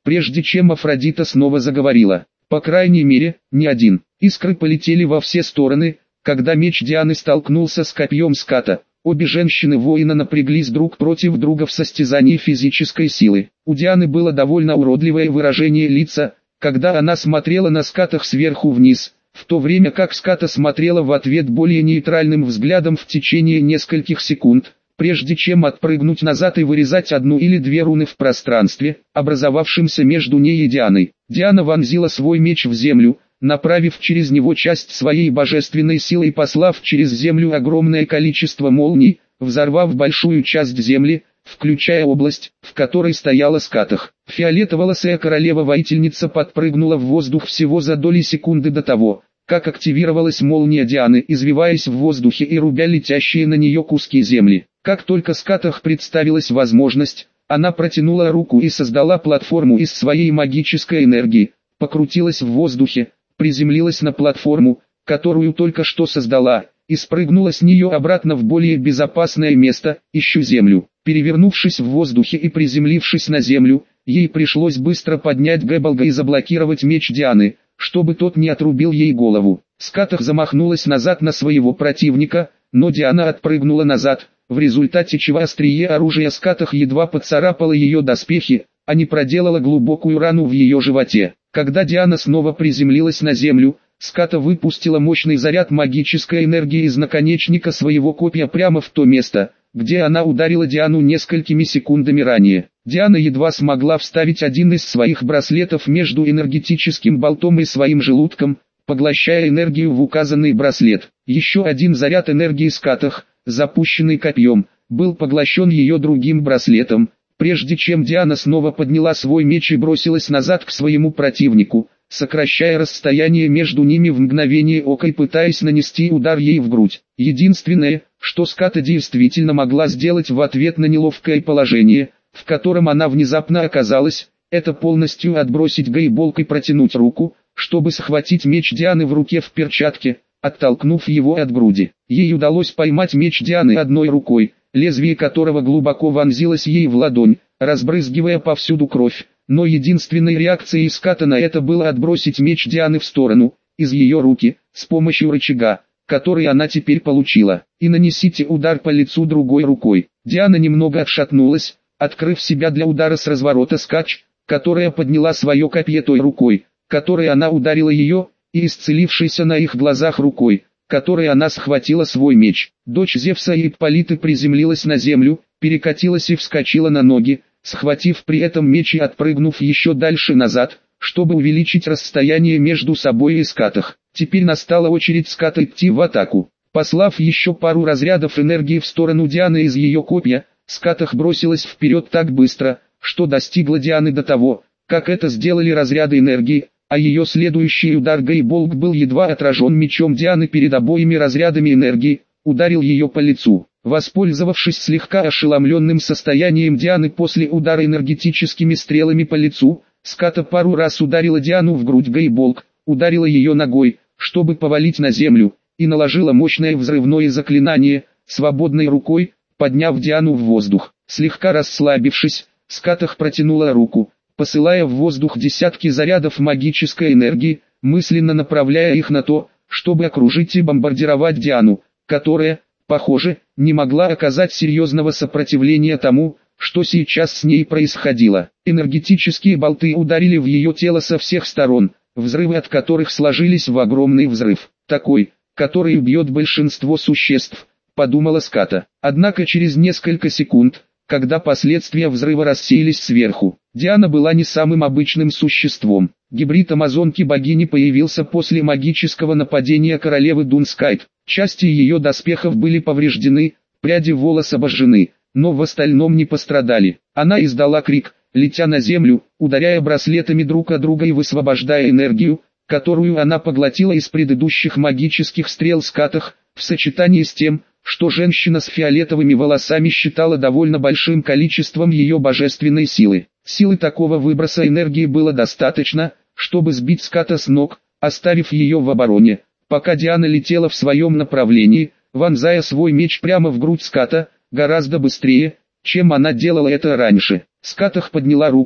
прежде чем Афродита снова заговорила. По крайней мере, не один. Искры полетели во все стороны, когда меч Дианы столкнулся с копьем ската. Обе женщины-воина напряглись друг против друга в состязании физической силы. У Дианы было довольно уродливое выражение лица, когда она смотрела на скатах сверху вниз, в то время как ската смотрела в ответ более нейтральным взглядом в течение нескольких секунд, прежде чем отпрыгнуть назад и вырезать одну или две руны в пространстве, образовавшемся между ней и Дианой. Диана вонзила свой меч в землю, направив через него часть своей божественной силы и послав через землю огромное количество молний, взорвав большую часть земли, включая область, в которой стояла скатах. Фиолетоволосая королева-воительница подпрыгнула в воздух всего за доли секунды до того, как активировалась молния Дианы, извиваясь в воздухе и рубя летящие на нее куски земли. Как только скатах представилась возможность, она протянула руку и создала платформу из своей магической энергии, покрутилась в воздухе, приземлилась на платформу, которую только что создала, и спрыгнула с нее обратно в более безопасное место, ищу землю. Перевернувшись в воздухе и приземлившись на землю, ей пришлось быстро поднять Гэббелга и заблокировать меч Дианы, чтобы тот не отрубил ей голову. Скатах замахнулась назад на своего противника, но Диана отпрыгнула назад, в результате чего острие оружия скатах едва поцарапало ее доспехи, а не проделала глубокую рану в ее животе. Когда Диана снова приземлилась на землю, ската выпустила мощный заряд магической энергии из наконечника своего копья прямо в то место, где она ударила Диану несколькими секундами ранее. Диана едва смогла вставить один из своих браслетов между энергетическим болтом и своим желудком, поглощая энергию в указанный браслет. Еще один заряд энергии скатах, запущенный копьем, был поглощен ее другим браслетом, прежде чем Диана снова подняла свой меч и бросилась назад к своему противнику, сокращая расстояние между ними в мгновение ока и пытаясь нанести удар ей в грудь. Единственное, что ската действительно могла сделать в ответ на неловкое положение, в котором она внезапно оказалась, это полностью отбросить Гэйболк и протянуть руку, чтобы схватить меч Дианы в руке в перчатке, оттолкнув его от груди. Ей удалось поймать меч Дианы одной рукой, лезвие которого глубоко вонзилось ей в ладонь, разбрызгивая повсюду кровь, но единственной реакцией ската на это было отбросить меч Дианы в сторону, из ее руки, с помощью рычага, который она теперь получила, и нанесите удар по лицу другой рукой. Диана немного отшатнулась, открыв себя для удара с разворота скач, которая подняла свое копье той рукой, которой она ударила ее, и исцелившейся на их глазах рукой, которой она схватила свой меч. Дочь Зевса и Ипполиты приземлилась на землю, перекатилась и вскочила на ноги, схватив при этом меч и отпрыгнув еще дальше назад, чтобы увеличить расстояние между собой и скатах. Теперь настала очередь ската идти в атаку. Послав еще пару разрядов энергии в сторону Дианы из ее копья, скатах бросилась вперед так быстро, что достигла Дианы до того, как это сделали разряды энергии, а ее следующий удар Гэйболк был едва отражен мечом Дианы перед обоими разрядами энергии, ударил ее по лицу. Воспользовавшись слегка ошеломленным состоянием Дианы после удара энергетическими стрелами по лицу, ската пару раз ударила Диану в грудь Гэйболк, ударила ее ногой, чтобы повалить на землю, и наложила мощное взрывное заклинание, свободной рукой, подняв Диану в воздух. Слегка расслабившись, скатах протянула руку, посылая в воздух десятки зарядов магической энергии, мысленно направляя их на то, чтобы окружить и бомбардировать Диану, которая, похоже, не могла оказать серьезного сопротивления тому, что сейчас с ней происходило. Энергетические болты ударили в ее тело со всех сторон, взрывы от которых сложились в огромный взрыв, такой, который убьет большинство существ, подумала ската. Однако через несколько секунд, когда последствия взрыва рассеялись сверху, Диана была не самым обычным существом. Гибрид амазонки-богини появился после магического нападения королевы Дунскайт. Части ее доспехов были повреждены, пряди волос обожжены, но в остальном не пострадали. Она издала крик, летя на землю, ударяя браслетами друг от друга и высвобождая энергию, которую она поглотила из предыдущих магических стрел скатах, в сочетании с тем, что женщина с фиолетовыми волосами считала довольно большим количеством ее божественной силы. Силы такого выброса энергии было достаточно, чтобы сбить ската с ног, оставив ее в обороне, пока Диана летела в своем направлении, вонзая свой меч прямо в грудь ската, гораздо быстрее, чем она делала это раньше. Скатах подняла руку,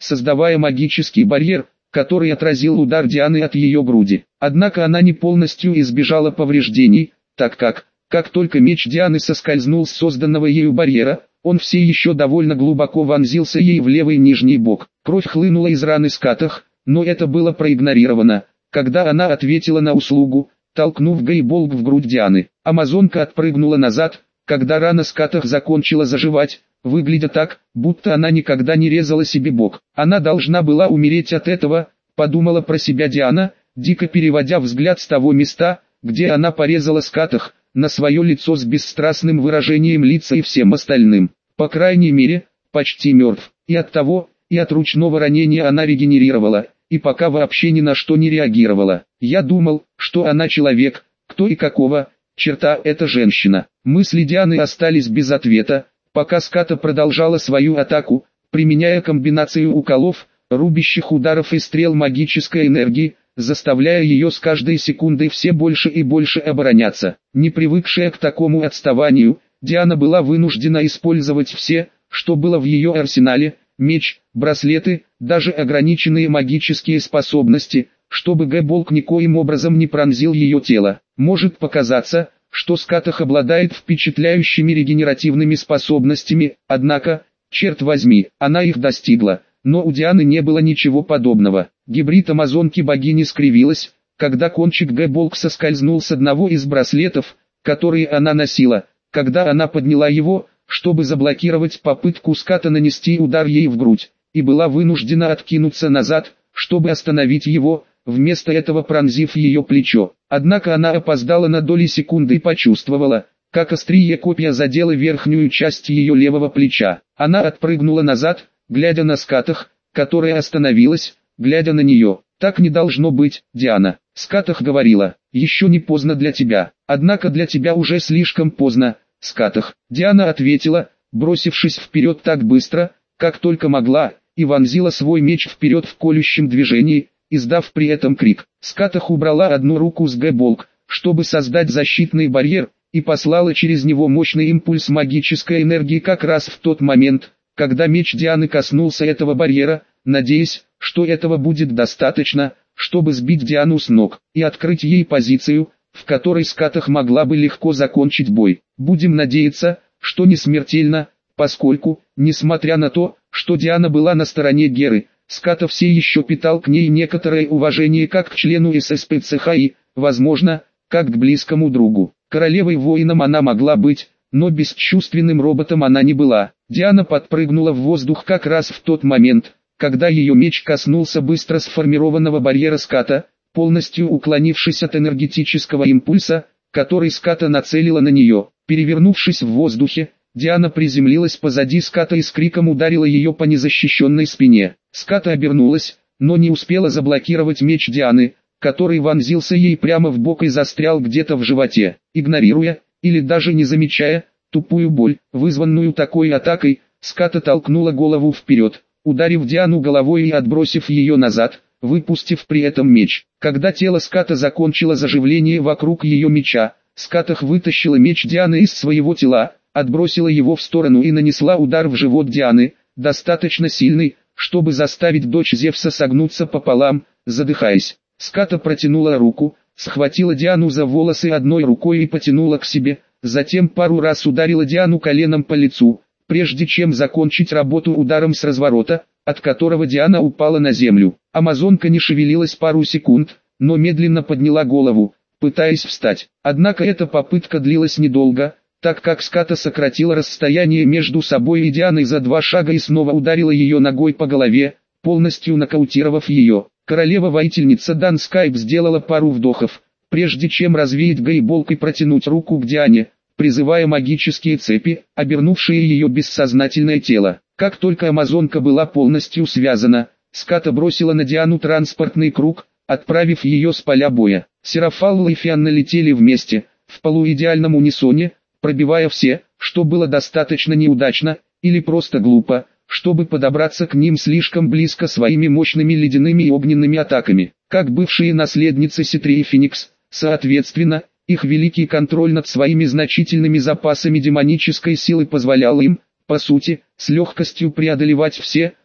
создавая магический барьер, который отразил удар Дианы от ее груди. Однако она не полностью избежала повреждений, так как только меч Дианы соскользнул с созданного ею барьера, он все еще довольно глубоко вонзился ей в левый нижний бок. Кровь хлынула из раны скатах, но это было проигнорировано, когда она ответила на услугу, толкнув гейболк в грудь Дианы. Амазонка отпрыгнула назад, когда рана скатах закончила заживать, выглядя так, будто она никогда не резала себе бок. Она должна была умереть от этого, подумала про себя Диана, дико переводя взгляд с того места, где она порезала скатах, на свое лицо с бесстрастным выражением лица и всем остальным. По крайней мере, почти мертв. И от того, и от ручного ранения она регенерировала, и пока вообще ни на что не реагировала. Я думал, что она человек, кто и какого черта эта женщина. Мысли Дианы остались без ответа, пока ската продолжала свою атаку, применяя комбинацию уколов, рубящих ударов и стрел магической энергии, заставляя ее с каждой секундой все больше и больше обороняться. Не привыкшая к такому отставанию, Диана была вынуждена использовать все, что было в ее арсенале, меч, браслеты, даже ограниченные магические способности, чтобы Гэболк никоим образом не пронзил ее тело. Может показаться, что скатах обладает впечатляющими регенеративными способностями, однако, черт возьми, она их достигла. Но у Дианы не было ничего подобного. Гибрид амазонки богини скривилась, когда кончик Гэболк соскользнул с одного из браслетов, которые она носила, когда она подняла его, чтобы заблокировать попытку ската нанести удар ей в грудь, и была вынуждена откинуться назад, чтобы остановить его, вместо этого пронзив ее плечо. Однако она опоздала на доли секунды и почувствовала, как острие копья задело верхнюю часть ее левого плеча. Она отпрыгнула назад, глядя на скатах, которая остановилась, глядя на нее. «Так не должно быть, Диана». Скатах говорила, «Еще не поздно для тебя, однако для тебя уже слишком поздно, Скатах». Диана ответила, бросившись вперед так быстро, как только могла, и вонзила свой меч вперед в колющем движении, издав при этом крик. Скатах убрала одну руку с Гэболк, чтобы создать защитный барьер, и послала через него мощный импульс магической энергии как раз в тот момент, когда меч Дианы коснулся этого барьера, надеясь, что этого будет достаточно, чтобы сбить Диану с ног и открыть ей позицию, в которой скатах могла бы легко закончить бой. Будем надеяться, что не смертельно, поскольку, несмотря на то, что Диана была на стороне Геры, ската все еще питал к ней некоторое уважение как к члену ССПЦХ и, возможно, как к близкому другу. Королевой-воином она могла быть, но бесчувственным роботом она не была. Диана подпрыгнула в воздух как раз в тот момент, когда ее меч коснулся быстро сформированного барьера ската, полностью уклонившись от энергетического импульса, который ската нацелила на нее. Перевернувшись в воздухе, Диана приземлилась позади ската и с криком ударила ее по незащищенной спине. Ската обернулась, но не успела заблокировать меч Дианы, который вонзился ей прямо в бок и застрял где-то в животе. Игнорируя, или даже не замечая, тупую боль, вызванную такой атакой, ската толкнула голову вперед, ударив Диану головой и отбросив ее назад, выпустив при этом меч. Когда тело ската закончило заживление вокруг ее меча, скатах вытащила меч Дианы из своего тела, отбросила его в сторону и нанесла удар в живот Дианы, достаточно сильный, чтобы заставить дочь Зевса согнуться пополам, задыхаясь. Ската протянула руку, схватила Диану за волосы одной рукой и потянула к себе, затем пару раз ударила Диану коленом по лицу, прежде чем закончить работу ударом с разворота, от которого Диана упала на землю. Амазонка не шевелилась пару секунд, но медленно подняла голову, пытаясь встать. Однако эта попытка длилась недолго, так как ската сократила расстояние между собой и Дианой за 2 шага и снова ударила ее ногой по голове, полностью нокаутировав ее. Королева-воительница Дан Скайп сделала пару вдохов, прежде чем развеять гейболк и протянуть руку к Диане, призывая магические цепи, обернувшие ее бессознательное тело. Как только амазонка была полностью связана, ската бросила на Диану транспортный круг, отправив ее с поля боя. Серафалла и Фианна летели вместе, в полуидеальном унисоне, пробивая все, что было достаточно неудачно, или просто глупо, чтобы подобраться к ним слишком близко своими мощными ледяными и огненными атаками. Как бывшие наследницы Ситри и Феникс, соответственно, их великий контроль над своими значительными запасами демонической силы позволял им, по сути, с легкостью преодолевать все,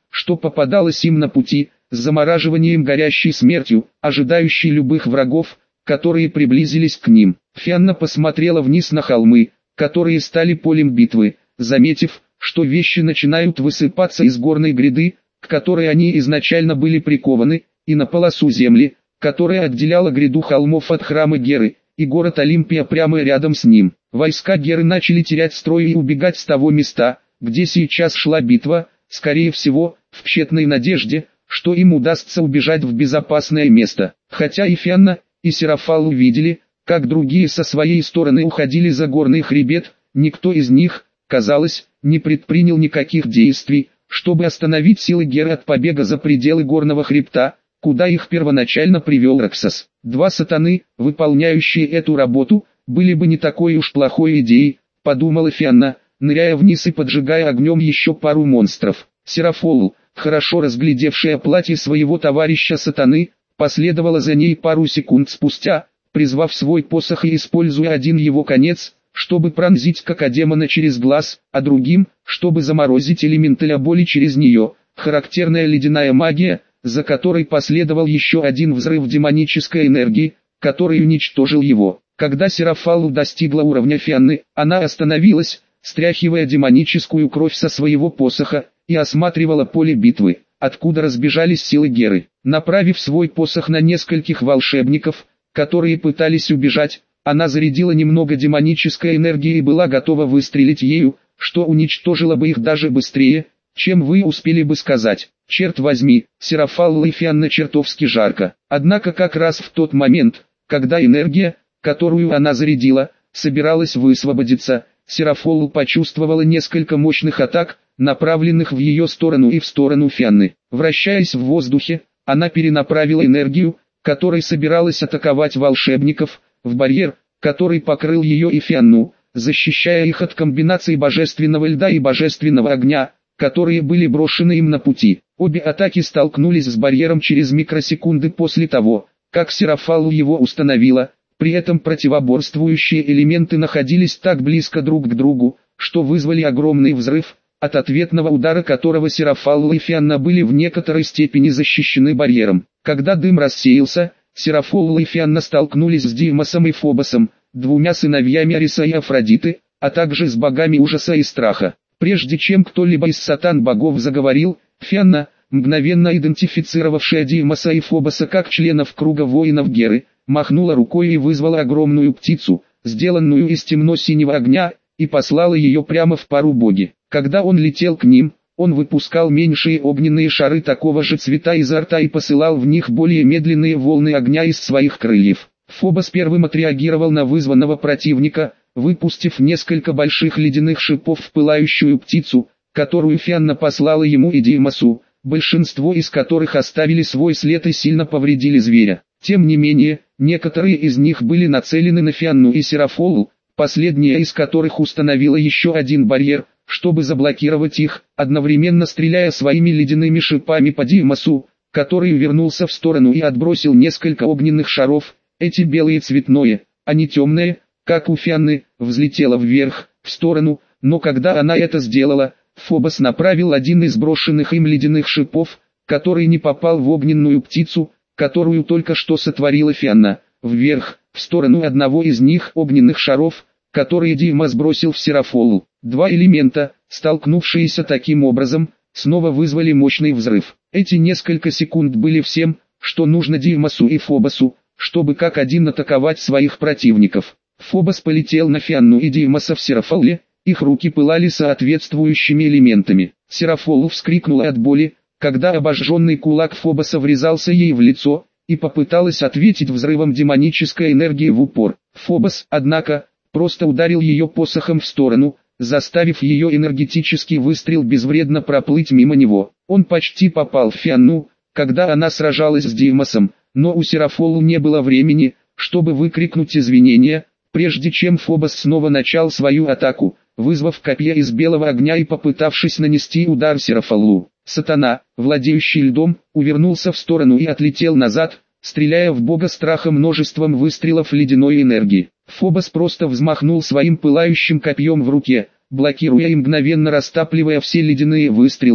что попадалось им на пути, с замораживанием горящей смертью, ожидающей любых врагов, которые приблизились к ним. Фианна посмотрела вниз на холмы, которые стали полем битвы, заметив, что вещи начинают высыпаться из горной гряды, к которой они изначально были прикованы, и на полосу земли, которая отделяла гряду холмов от храма Геры, и город Олимпия прямо рядом с ним. Войска Геры начали терять строй и убегать с того места, где сейчас шла битва, скорее всего, в тщетной надежде, что им удастся убежать в безопасное место. Хотя и Фианна, и Серафал увидели, как другие со своей стороны уходили за горный хребет, никто из них, казалось, не предпринял никаких действий, чтобы остановить силы Геры от побега за пределы горного хребта, куда их первоначально привел Раксос. Два сатаны, выполняющие эту работу, были бы не такой уж плохой идеей, подумала Фианна, ныряя вниз и поджигая огнем еще пару монстров. Серафол, хорошо разглядевшая платье своего товарища сатаны, последовала за ней пару секунд спустя, призвав свой посох и используя один его конец, чтобы пронзить какодемона через глаз, а другим, чтобы заморозить элементаля боли через нее. Характерная ледяная магия, за которой последовал еще один взрыв демонической энергии, который уничтожил его. Когда Серафалу достигла уровня Фианны, она остановилась, стряхивая демоническую кровь со своего посоха, и осматривала поле битвы, откуда разбежались силы Геры. Направив свой посох на нескольких волшебников, которые пытались убежать, она зарядила немного демонической энергии и была готова выстрелить ею, что уничтожило бы их даже быстрее, чем вы успели бы сказать. Черт возьми, Серафалла и Фианна чертовски жарко. Однако как раз в тот момент, когда энергия, которую она зарядила, собиралась высвободиться, Серафолл почувствовала несколько мощных атак, направленных в ее сторону и в сторону Фианны. Вращаясь в воздухе, она перенаправила энергию, которой собиралась атаковать волшебников, в барьер, который покрыл ее и Фианну, защищая их от комбинаций божественного льда и божественного огня, которые были брошены им на пути. Обе атаки столкнулись с барьером через микросекунды после того, как Серафалу его установила, при этом противоборствующие элементы находились так близко друг к другу, что вызвали огромный взрыв, от ответного удара которого Серафалла и Фианна были в некоторой степени защищены барьером. Когда дым рассеялся, Серафолла и Фианна столкнулись с Димасом и Фобосом, двумя сыновьями Ариса и Афродиты, а также с богами ужаса и страха. Прежде чем кто-либо из сатан-богов заговорил, Фианна, мгновенно идентифицировавшая Димаса и Фобоса как членов круга воинов Геры, махнула рукой и вызвала огромную птицу, сделанную из темно-синего огня, и послала ее прямо в пару боги. Когда он летел к ним, он выпускал меньшие огненные шары такого же цвета изо рта и посылал в них более медленные волны огня из своих крыльев. Фобос первым отреагировал на вызванного противника, выпустив несколько больших ледяных шипов в пылающую птицу, которую Фианна послала ему и Димасу, большинство из которых оставили свой след и сильно повредили зверя. Тем не менее, некоторые из них были нацелены на Фианну и Серафолу, последняя из которых установила еще один барьер, чтобы заблокировать их, одновременно стреляя своими ледяными шипами по Димасу, который вернулся в сторону и отбросил несколько огненных шаров. Эти белые цветное, а не темное, как у Фианны, взлетело вверх, в сторону, но когда она это сделала, Фобос направил один из брошенных им ледяных шипов, который не попал в огненную птицу, которую только что сотворила Фианна, вверх, в сторону одного из них огненных шаров, которые Димас бросил в Серафолу. Два элемента, столкнувшиеся таким образом, снова вызвали мощный взрыв. Эти несколько секунд были всем, что нужно Димасу и Фобосу, чтобы как один атаковать своих противников. Фобос полетел на Фианну и Димаса в Серафолле, их руки пылали соответствующими элементами. Серафолу вскрикнула от боли, когда обожженный кулак Фобоса врезался ей в лицо, и попыталась ответить взрывом демонической энергии в упор. Фобос, однако, просто ударил ее посохом в сторону, заставив ее энергетический выстрел безвредно проплыть мимо него. Он почти попал в Фианну, когда она сражалась с Димасом, но у Серафолу не было времени, чтобы выкрикнуть извинения, прежде чем Фобос снова начал свою атаку, вызвав копье из белого огня и попытавшись нанести удар Серафолу. Сатана, владеющий льдом, увернулся в сторону и отлетел назад, стреляя в бога страха множеством выстрелов ледяной энергии. Фобос просто взмахнул своим пылающим копьем в руке, блокируя и мгновенно растапливая все ледяные выстрелы,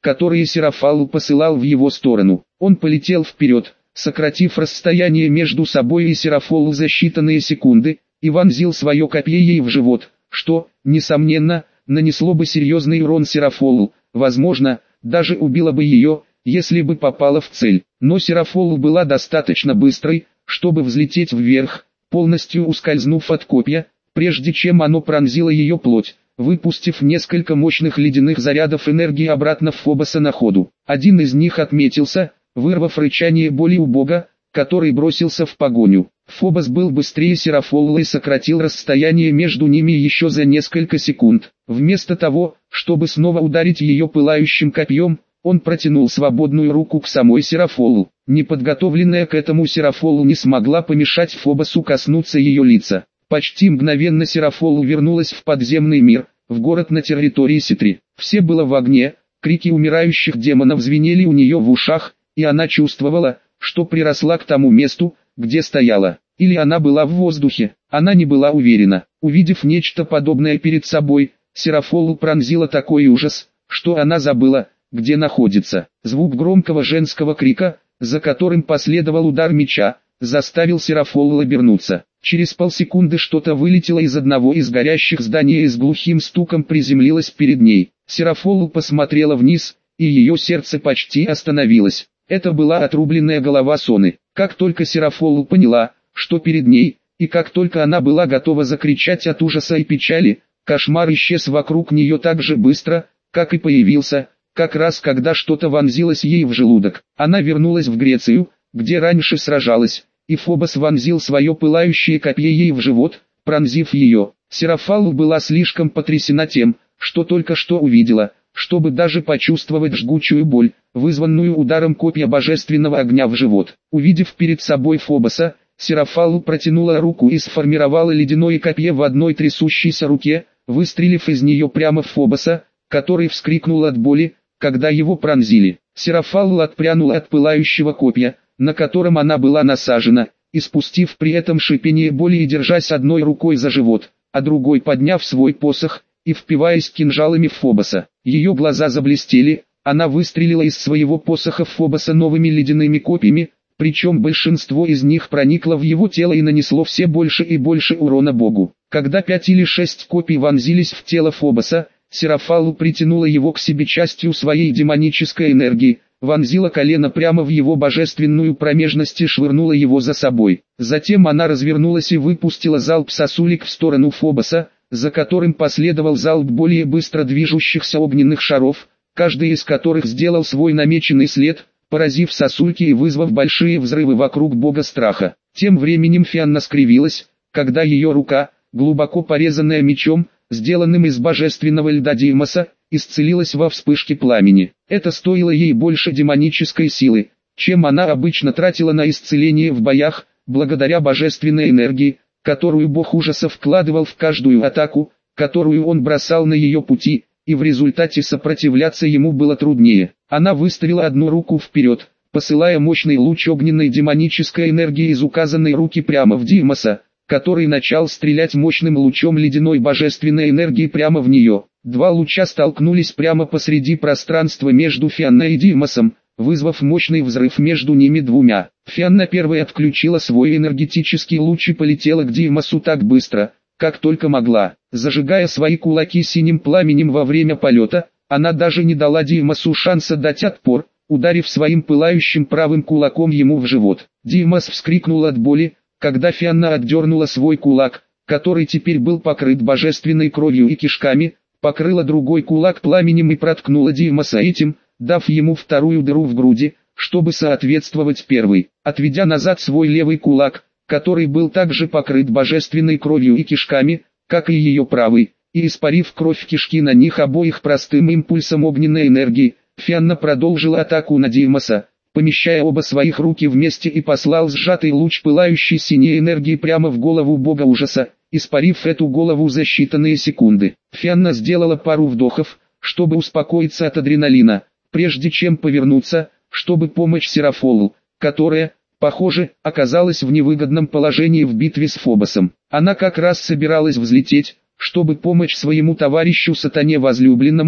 которые Серафалл посылал в его сторону. Он полетел вперед, сократив расстояние между собой и Серафолу за считанные секунды, и вонзил свое копье ей в живот, что, несомненно, нанесло бы серьезный урон Серафолу, возможно, даже убило бы ее, если бы попала в цель. Но Серафолу была достаточно быстрой, чтобы взлететь вверх, полностью ускользнув от копья, прежде чем оно пронзило ее плоть, выпустив несколько мощных ледяных зарядов энергии обратно в Фобоса на ходу. Один из них отметился, вырвав рычание боли у бога, который бросился в погоню. Фобос был быстрее Серафолла и сократил расстояние между ними еще за несколько секунд. Вместо того, чтобы снова ударить ее пылающим копьем, он протянул свободную руку к самой Серафоллу. Неподготовленная к этому Серафоллу не смогла помешать Фобосу коснуться ее лица. Почти мгновенно Серафоллу вернулась в подземный мир, в город на территории Ситри. Все было в огне, крики умирающих демонов звенели у нее в ушах, и она чувствовала, что приросла к тому месту, где стояла. Или она была в воздухе, она не была уверена. Увидев нечто подобное перед собой, Серафоллу пронзила такой ужас, что она забыла, где находится. Звук громкого женского крика, за которым последовал удар меча, заставил Серафоллу обернуться. Через полсекунды что-то вылетело из одного из горящих зданий и с глухим стуком приземлилось перед ней. Серафоллу посмотрела вниз, и ее сердце почти остановилось. Это была отрубленная голова Соны. Как только Серафоллу поняла, что перед ней, и как только она была готова закричать от ужаса и печали, кошмар исчез вокруг нее так же быстро, как и появился, как раз когда что-то вонзилось ей в желудок. Она вернулась в Грецию, где раньше сражалась, и Фобос вонзил свое пылающее копье ей в живот, пронзив ее. Серафаллу была слишком потрясена тем, что только что увидела, чтобы даже почувствовать жгучую боль, вызванную ударом копья божественного огня в живот. Увидев перед собой Фобоса, Серафаллу протянула руку и сформировала ледяное копье в одной трясущейся руке, выстрелив из нее прямо в Фобоса, который вскрикнул от боли, когда его пронзили. Серафаллу отпрянула от пылающего копья, на котором она была насажена, испустив при этом шипение боли и держась одной рукой за живот, а другой подняв свой посох, и впиваясь кинжалами в Фобоса. Ее глаза заблестели, она выстрелила из своего посоха в Фобоса новыми ледяными копьями, причем большинство из них проникло в его тело и нанесло все больше и больше урона богу. Когда 5 или 6 копий вонзились в тело Фобоса, Серафаллу притянула его к себе частью своей демонической энергии, вонзила колено прямо в его божественную промежность и швырнула его за собой. Затем она развернулась и выпустила залп сосулек в сторону Фобоса, за которым последовал залп более быстро движущихся огненных шаров, каждый из которых сделал свой намеченный след, поразив сосульки и вызвав большие взрывы вокруг бога страха. Тем временем Фианна скривилась, когда ее рука, глубоко порезанная мечом, сделанным из божественного льда Димоса, исцелилась во вспышке пламени. Это стоило ей больше демонической силы, чем она обычно тратила на исцеление в боях, благодаря божественной энергии, которую бог ужаса вкладывал в каждую атаку, которую он бросал на ее пути, и в результате сопротивляться ему было труднее. Она выставила одну руку вперед, посылая мощный луч огненной демонической энергии из указанной руки прямо в Димоса, который начал стрелять мощным лучом ледяной божественной энергии прямо в нее. Два луча столкнулись прямо посреди пространства между Фианной и Димосом, вызвав мощный взрыв между ними двумя. Фианна первой отключила свой энергетический луч и полетела к Димосу так быстро, как только могла. Зажигая свои кулаки синим пламенем во время полета, она даже не дала Димосу шанса дать отпор, ударив своим пылающим правым кулаком ему в живот. Димос вскрикнул от боли, когда Фианна отдернула свой кулак, который теперь был покрыт божественной кровью и кишками, покрыла другой кулак пламенем и проткнула Димоса этим, дав ему вторую дыру в груди, чтобы соответствовать первой. Отведя назад свой левый кулак, который был также покрыт божественной кровью и кишками, как и ее правый, и испарив кровь кишки на них обоих простым импульсом огненной энергии, Фианна продолжила атаку на Димоса, помещая оба своих руки вместе, и послал сжатый луч пылающей синей энергии прямо в голову бога ужаса, испарив эту голову за считанные секунды. Фианна сделала пару вдохов, чтобы успокоиться от адреналина, прежде чем повернуться, чтобы помочь Серафоллу, которая, похоже, оказалась в невыгодном положении в битве с Фобосом. Она как раз собиралась взлететь, чтобы помочь своему товарищу сатане возлюбленному,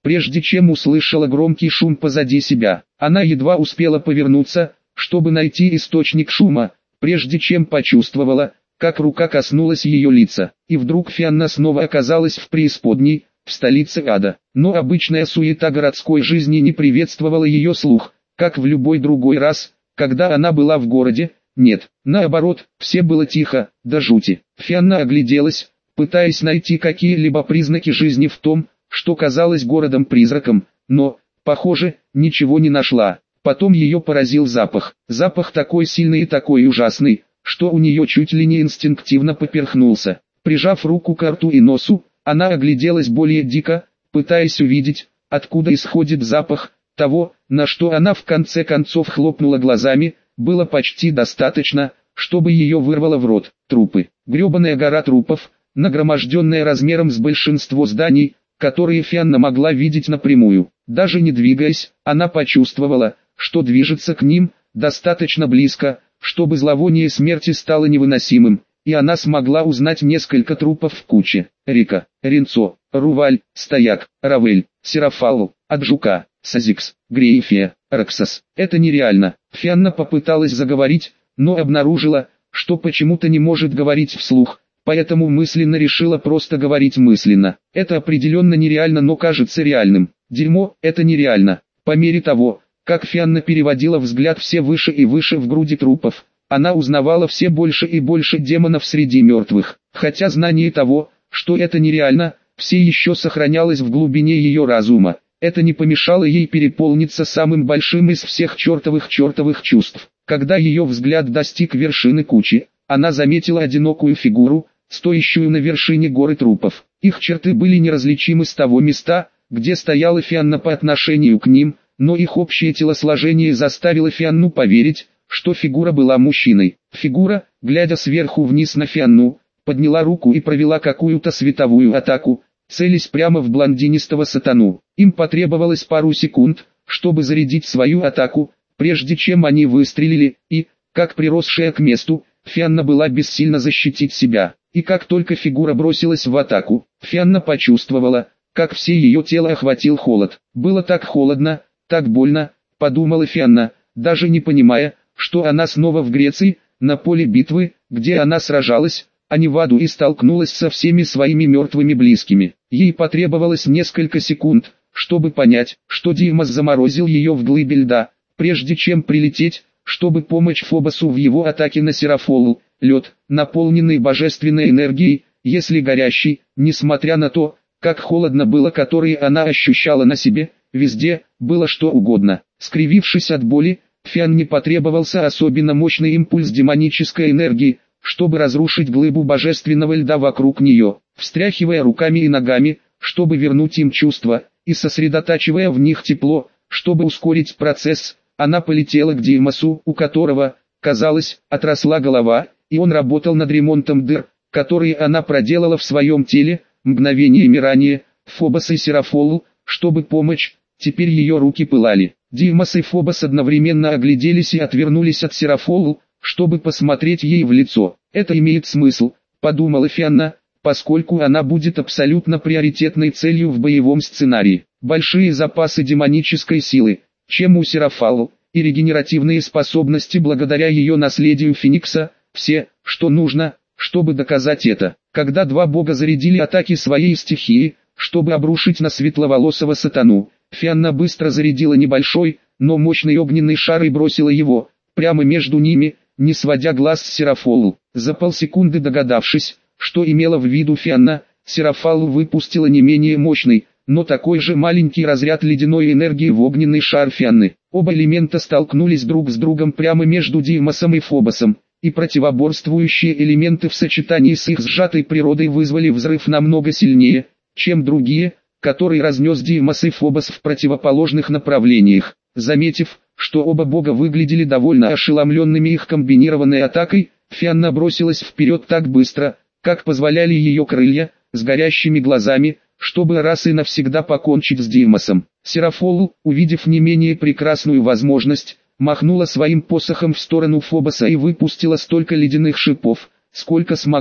прежде чем услышала громкий шум позади себя. Она едва успела повернуться, чтобы найти источник шума, прежде чем почувствовала, как рука коснулась ее лица. И вдруг Фианна снова оказалась в преисподней, в столице ада. Но обычная суета городской жизни не приветствовала ее слух, как в любой другой раз, когда она была в городе. Нет, наоборот, все было тихо, до жути. Фианна огляделась, пытаясь найти какие-либо признаки жизни в том, что казалось городом-призраком, но, похоже, ничего не нашла. Потом ее поразил запах. Запах такой сильный и такой ужасный, что у нее чуть ли не инстинктивно поперхнулся. Прижав руку к рту и носу, она огляделась более дико, пытаясь увидеть, откуда исходит запах. Того, на что она в конце концов хлопнула глазами, было почти достаточно, чтобы ее вырвало в рот. Трупы. Гребаная гора трупов, нагроможденная размером с большинство зданий, которые Фианна могла видеть напрямую. Даже не двигаясь, она почувствовала, что движется к ним, достаточно близко, чтобы зловоние смерти стало невыносимым, и она смогла узнать несколько трупов в куче. Рика, Ринцо, Руваль, Стояк, Равель, Серафалл, Аджука, Сазикс, Грейфия, Роксас. Это нереально. Фианна попыталась заговорить, но обнаружила, что почему-то не может говорить вслух, поэтому мысленно решила просто говорить мысленно. Это определенно нереально, но кажется реальным. Дерьмо, это нереально. По мере того, как Фианна переводила взгляд все выше и выше в груди трупов, она узнавала все больше и больше демонов среди мертвых. Хотя знание того, что это нереально, все еще сохранялось в глубине ее разума. Это не помешало ей переполниться самым большим из всех чертовых чувств. Когда ее взгляд достиг вершины кучи, она заметила одинокую фигуру, стоящую на вершине горы трупов. Их черты были неразличимы с того места, где стояла Фианна по отношению к ним, но их общее телосложение заставило Фианну поверить, что фигура была мужчиной. Фигура, глядя сверху вниз на Фианну, подняла руку и провела какую-то световую атаку, целясь прямо в блондинистого сатану. Им потребовалось пару секунд, чтобы зарядить свою атаку, прежде чем они выстрелили, и, как приросшая к месту, Фианна была бессильна защитить себя. И как только фигура бросилась в атаку, Фианна почувствовала, как все ее тело охватил холод. Было так холодно, так больно, подумала Фианна, даже не понимая, что она снова в Греции, на поле битвы, где она сражалась, а не в аду, и столкнулась со всеми своими мертвыми близкими. Ей потребовалось несколько секунд, чтобы понять, что Димас заморозил ее в глыбе льда, прежде чем прилететь, чтобы помочь Фобосу в его атаке на Серафолл. Лед, наполненный божественной энергией, если горящий, несмотря на то, как холодно было, который она ощущала на себе, везде, было что угодно. Скривившись от боли, Фианне потребовался особенно мощный импульс демонической энергии, чтобы разрушить глыбу божественного льда вокруг нее, встряхивая руками и ногами, чтобы вернуть им чувства, и сосредотачивая в них тепло, чтобы ускорить процесс. Она полетела к Димасу, у которого, казалось, отросла голова, и он работал над ремонтом дыр, которые она проделала в своем теле, мгновениями ранее, Фобос и Серафолл, чтобы помочь. Теперь ее руки пылали. Димас и Фобос одновременно огляделись и отвернулись от Серафолл, чтобы посмотреть ей в лицо. Это имеет смысл, подумала Фианна, поскольку она будет абсолютно приоритетной целью в боевом сценарии. Большие запасы демонической силы, чем у Серафолл, и регенеративные способности благодаря ее наследию Феникса, все, что нужно, чтобы доказать это. Когда два бога зарядили атаки своей стихии, чтобы обрушить на светловолосого сатану, Фианна быстро зарядила небольшой, но мощный огненный шар и бросила его, прямо между ними, не сводя глаз с Серафолл. За полсекунды догадавшись, что имела в виду Фианна, Серафолл выпустила не менее мощный, но такой же маленький разряд ледяной энергии в огненный шар Фианны. Оба элемента столкнулись друг с другом прямо между Димасом и Фобосом, и противоборствующие элементы в сочетании с их сжатой природой вызвали взрыв намного сильнее, чем другие, который разнес Димас и Фобос в противоположных направлениях. Заметив, что оба бога выглядели довольно ошеломленными их комбинированной атакой, Фианна бросилась вперед так быстро, как позволяли ее крылья, с горящими глазами, чтобы раз и навсегда покончить с Димасом. Серафолл, увидев не менее прекрасную возможность, махнула своим посохом в сторону Фобоса и выпустила столько ледяных шипов, сколько смогла,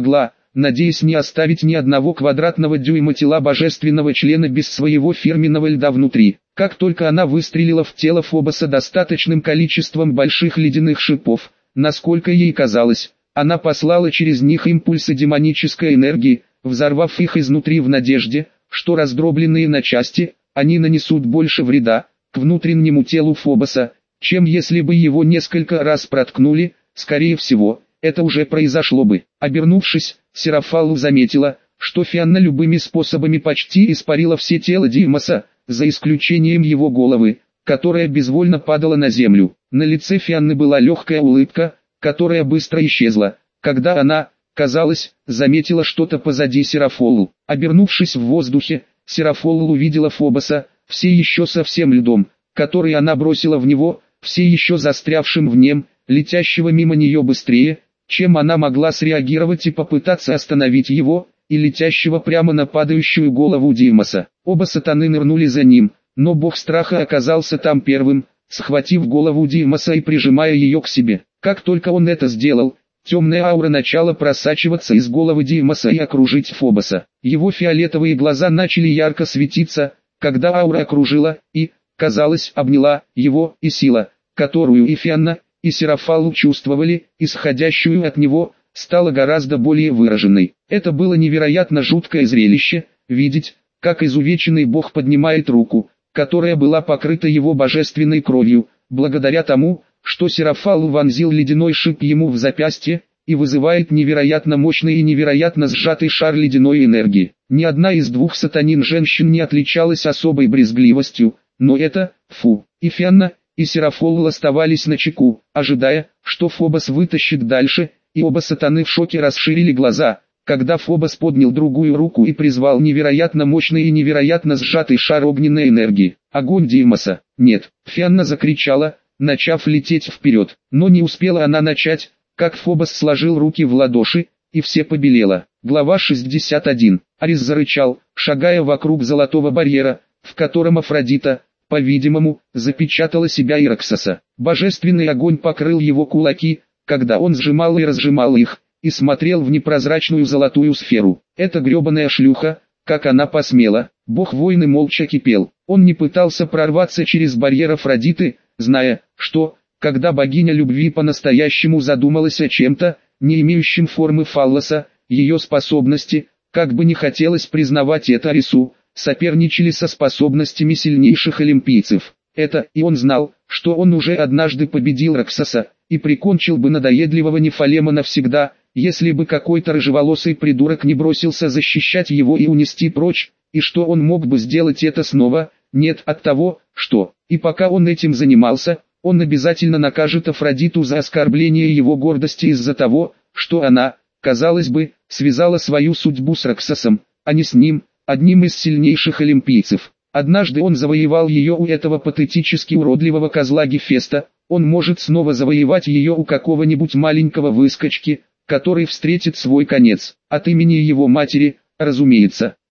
надеясь не оставить ни одного квадратного дюйма тела божественного члена без своего фирменного льда внутри. Как только она выстрелила в тело Фобоса достаточным количеством больших ледяных шипов, насколько ей казалось, она послала через них импульсы демонической энергии, взорвав их изнутри в надежде, что раздробленные на части, они нанесут больше вреда к внутреннему телу Фобоса, чем если бы его несколько раз проткнули. Скорее всего, это уже произошло бы. Обернувшись, Серафалу заметила, что Фианна любыми способами почти испарила все тело Димаса, за исключением его головы, которая безвольно падала на землю. На лице Фианны была легкая улыбка, которая быстро исчезла, когда она, казалось, заметила что-то позади Серафолу. Обернувшись в воздухе, Серафолу увидела Фобоса, все еще совсем льдом, который она бросила в него, все еще застрявшим в нем, летящего мимо нее быстрее, чем она могла среагировать и попытаться остановить его, и летящего прямо на падающую голову Димаса. Оба сатаны нырнули за ним, но бог страха оказался там первым, схватив голову Димаса и прижимая ее к себе. Как только он это сделал, темная аура начала просачиваться из головы Димаса и окружить Фобоса. Его фиолетовые глаза начали ярко светиться, когда аура окружила и, казалось, обняла его, и сила, которую и Фианна, и Серафалу чувствовали, исходящую от него, стала гораздо более выраженной. Это было невероятно жуткое зрелище, видеть, как изувеченный бог поднимает руку, которая была покрыта его божественной кровью, благодаря тому, что Серафалу вонзил ледяной шип ему в запястье, и вызывает невероятно мощный и невероятно сжатый шар ледяной энергии. Ни одна из двух сатанин женщин не отличалась особой брезгливостью, но это, и Фианна, и Серафолу оставались начеку, ожидая, что Фобос вытащит дальше, и оба сатаны в шоке расширили глаза, когда Фобос поднял другую руку и призвал невероятно мощный и невероятно сжатый шар огненной энергии. Огонь Димаса. Нет, Фианна закричала, начав лететь вперед, но не успела она начать, как Фобос сложил руки в ладоши, и все побелело. Глава 61. Арис зарычал, шагая вокруг золотого барьера, в котором Афродита, по-видимому, запечатала себя Ироксоса. Божественный огонь покрыл его кулаки, когда он сжимал и разжимал их, и смотрел в непрозрачную золотую сферу. Эта гребаная шлюха, как она посмела. Бог войны молча кипел. Он не пытался прорваться через барьер Афродиты, зная, что, когда богиня любви по-настоящему задумалась о чем-то, не имеющем формы фаллоса, ее способности, как бы не хотелось признавать это Арису, соперничали со способностями сильнейших олимпийцев. Это и он знал, что он уже однажды победил Роксоса, и прикончил бы надоедливого Нефалема навсегда, если бы какой-то рыжеволосый придурок не бросился защищать его и унести прочь, и что он мог бы сделать это снова, нет от того, что, и пока он этим занимался, он обязательно накажет Афродиту за оскорбление его гордости из-за того, что она, казалось бы, связала свою судьбу с Роксосом, а не с ним, одним из сильнейших олимпийцев. Однажды он завоевал ее у этого патетически уродливого козла Гефеста, он может снова завоевать ее у какого-нибудь маленького выскочки, который встретит свой конец, от имени его матери, разумеется.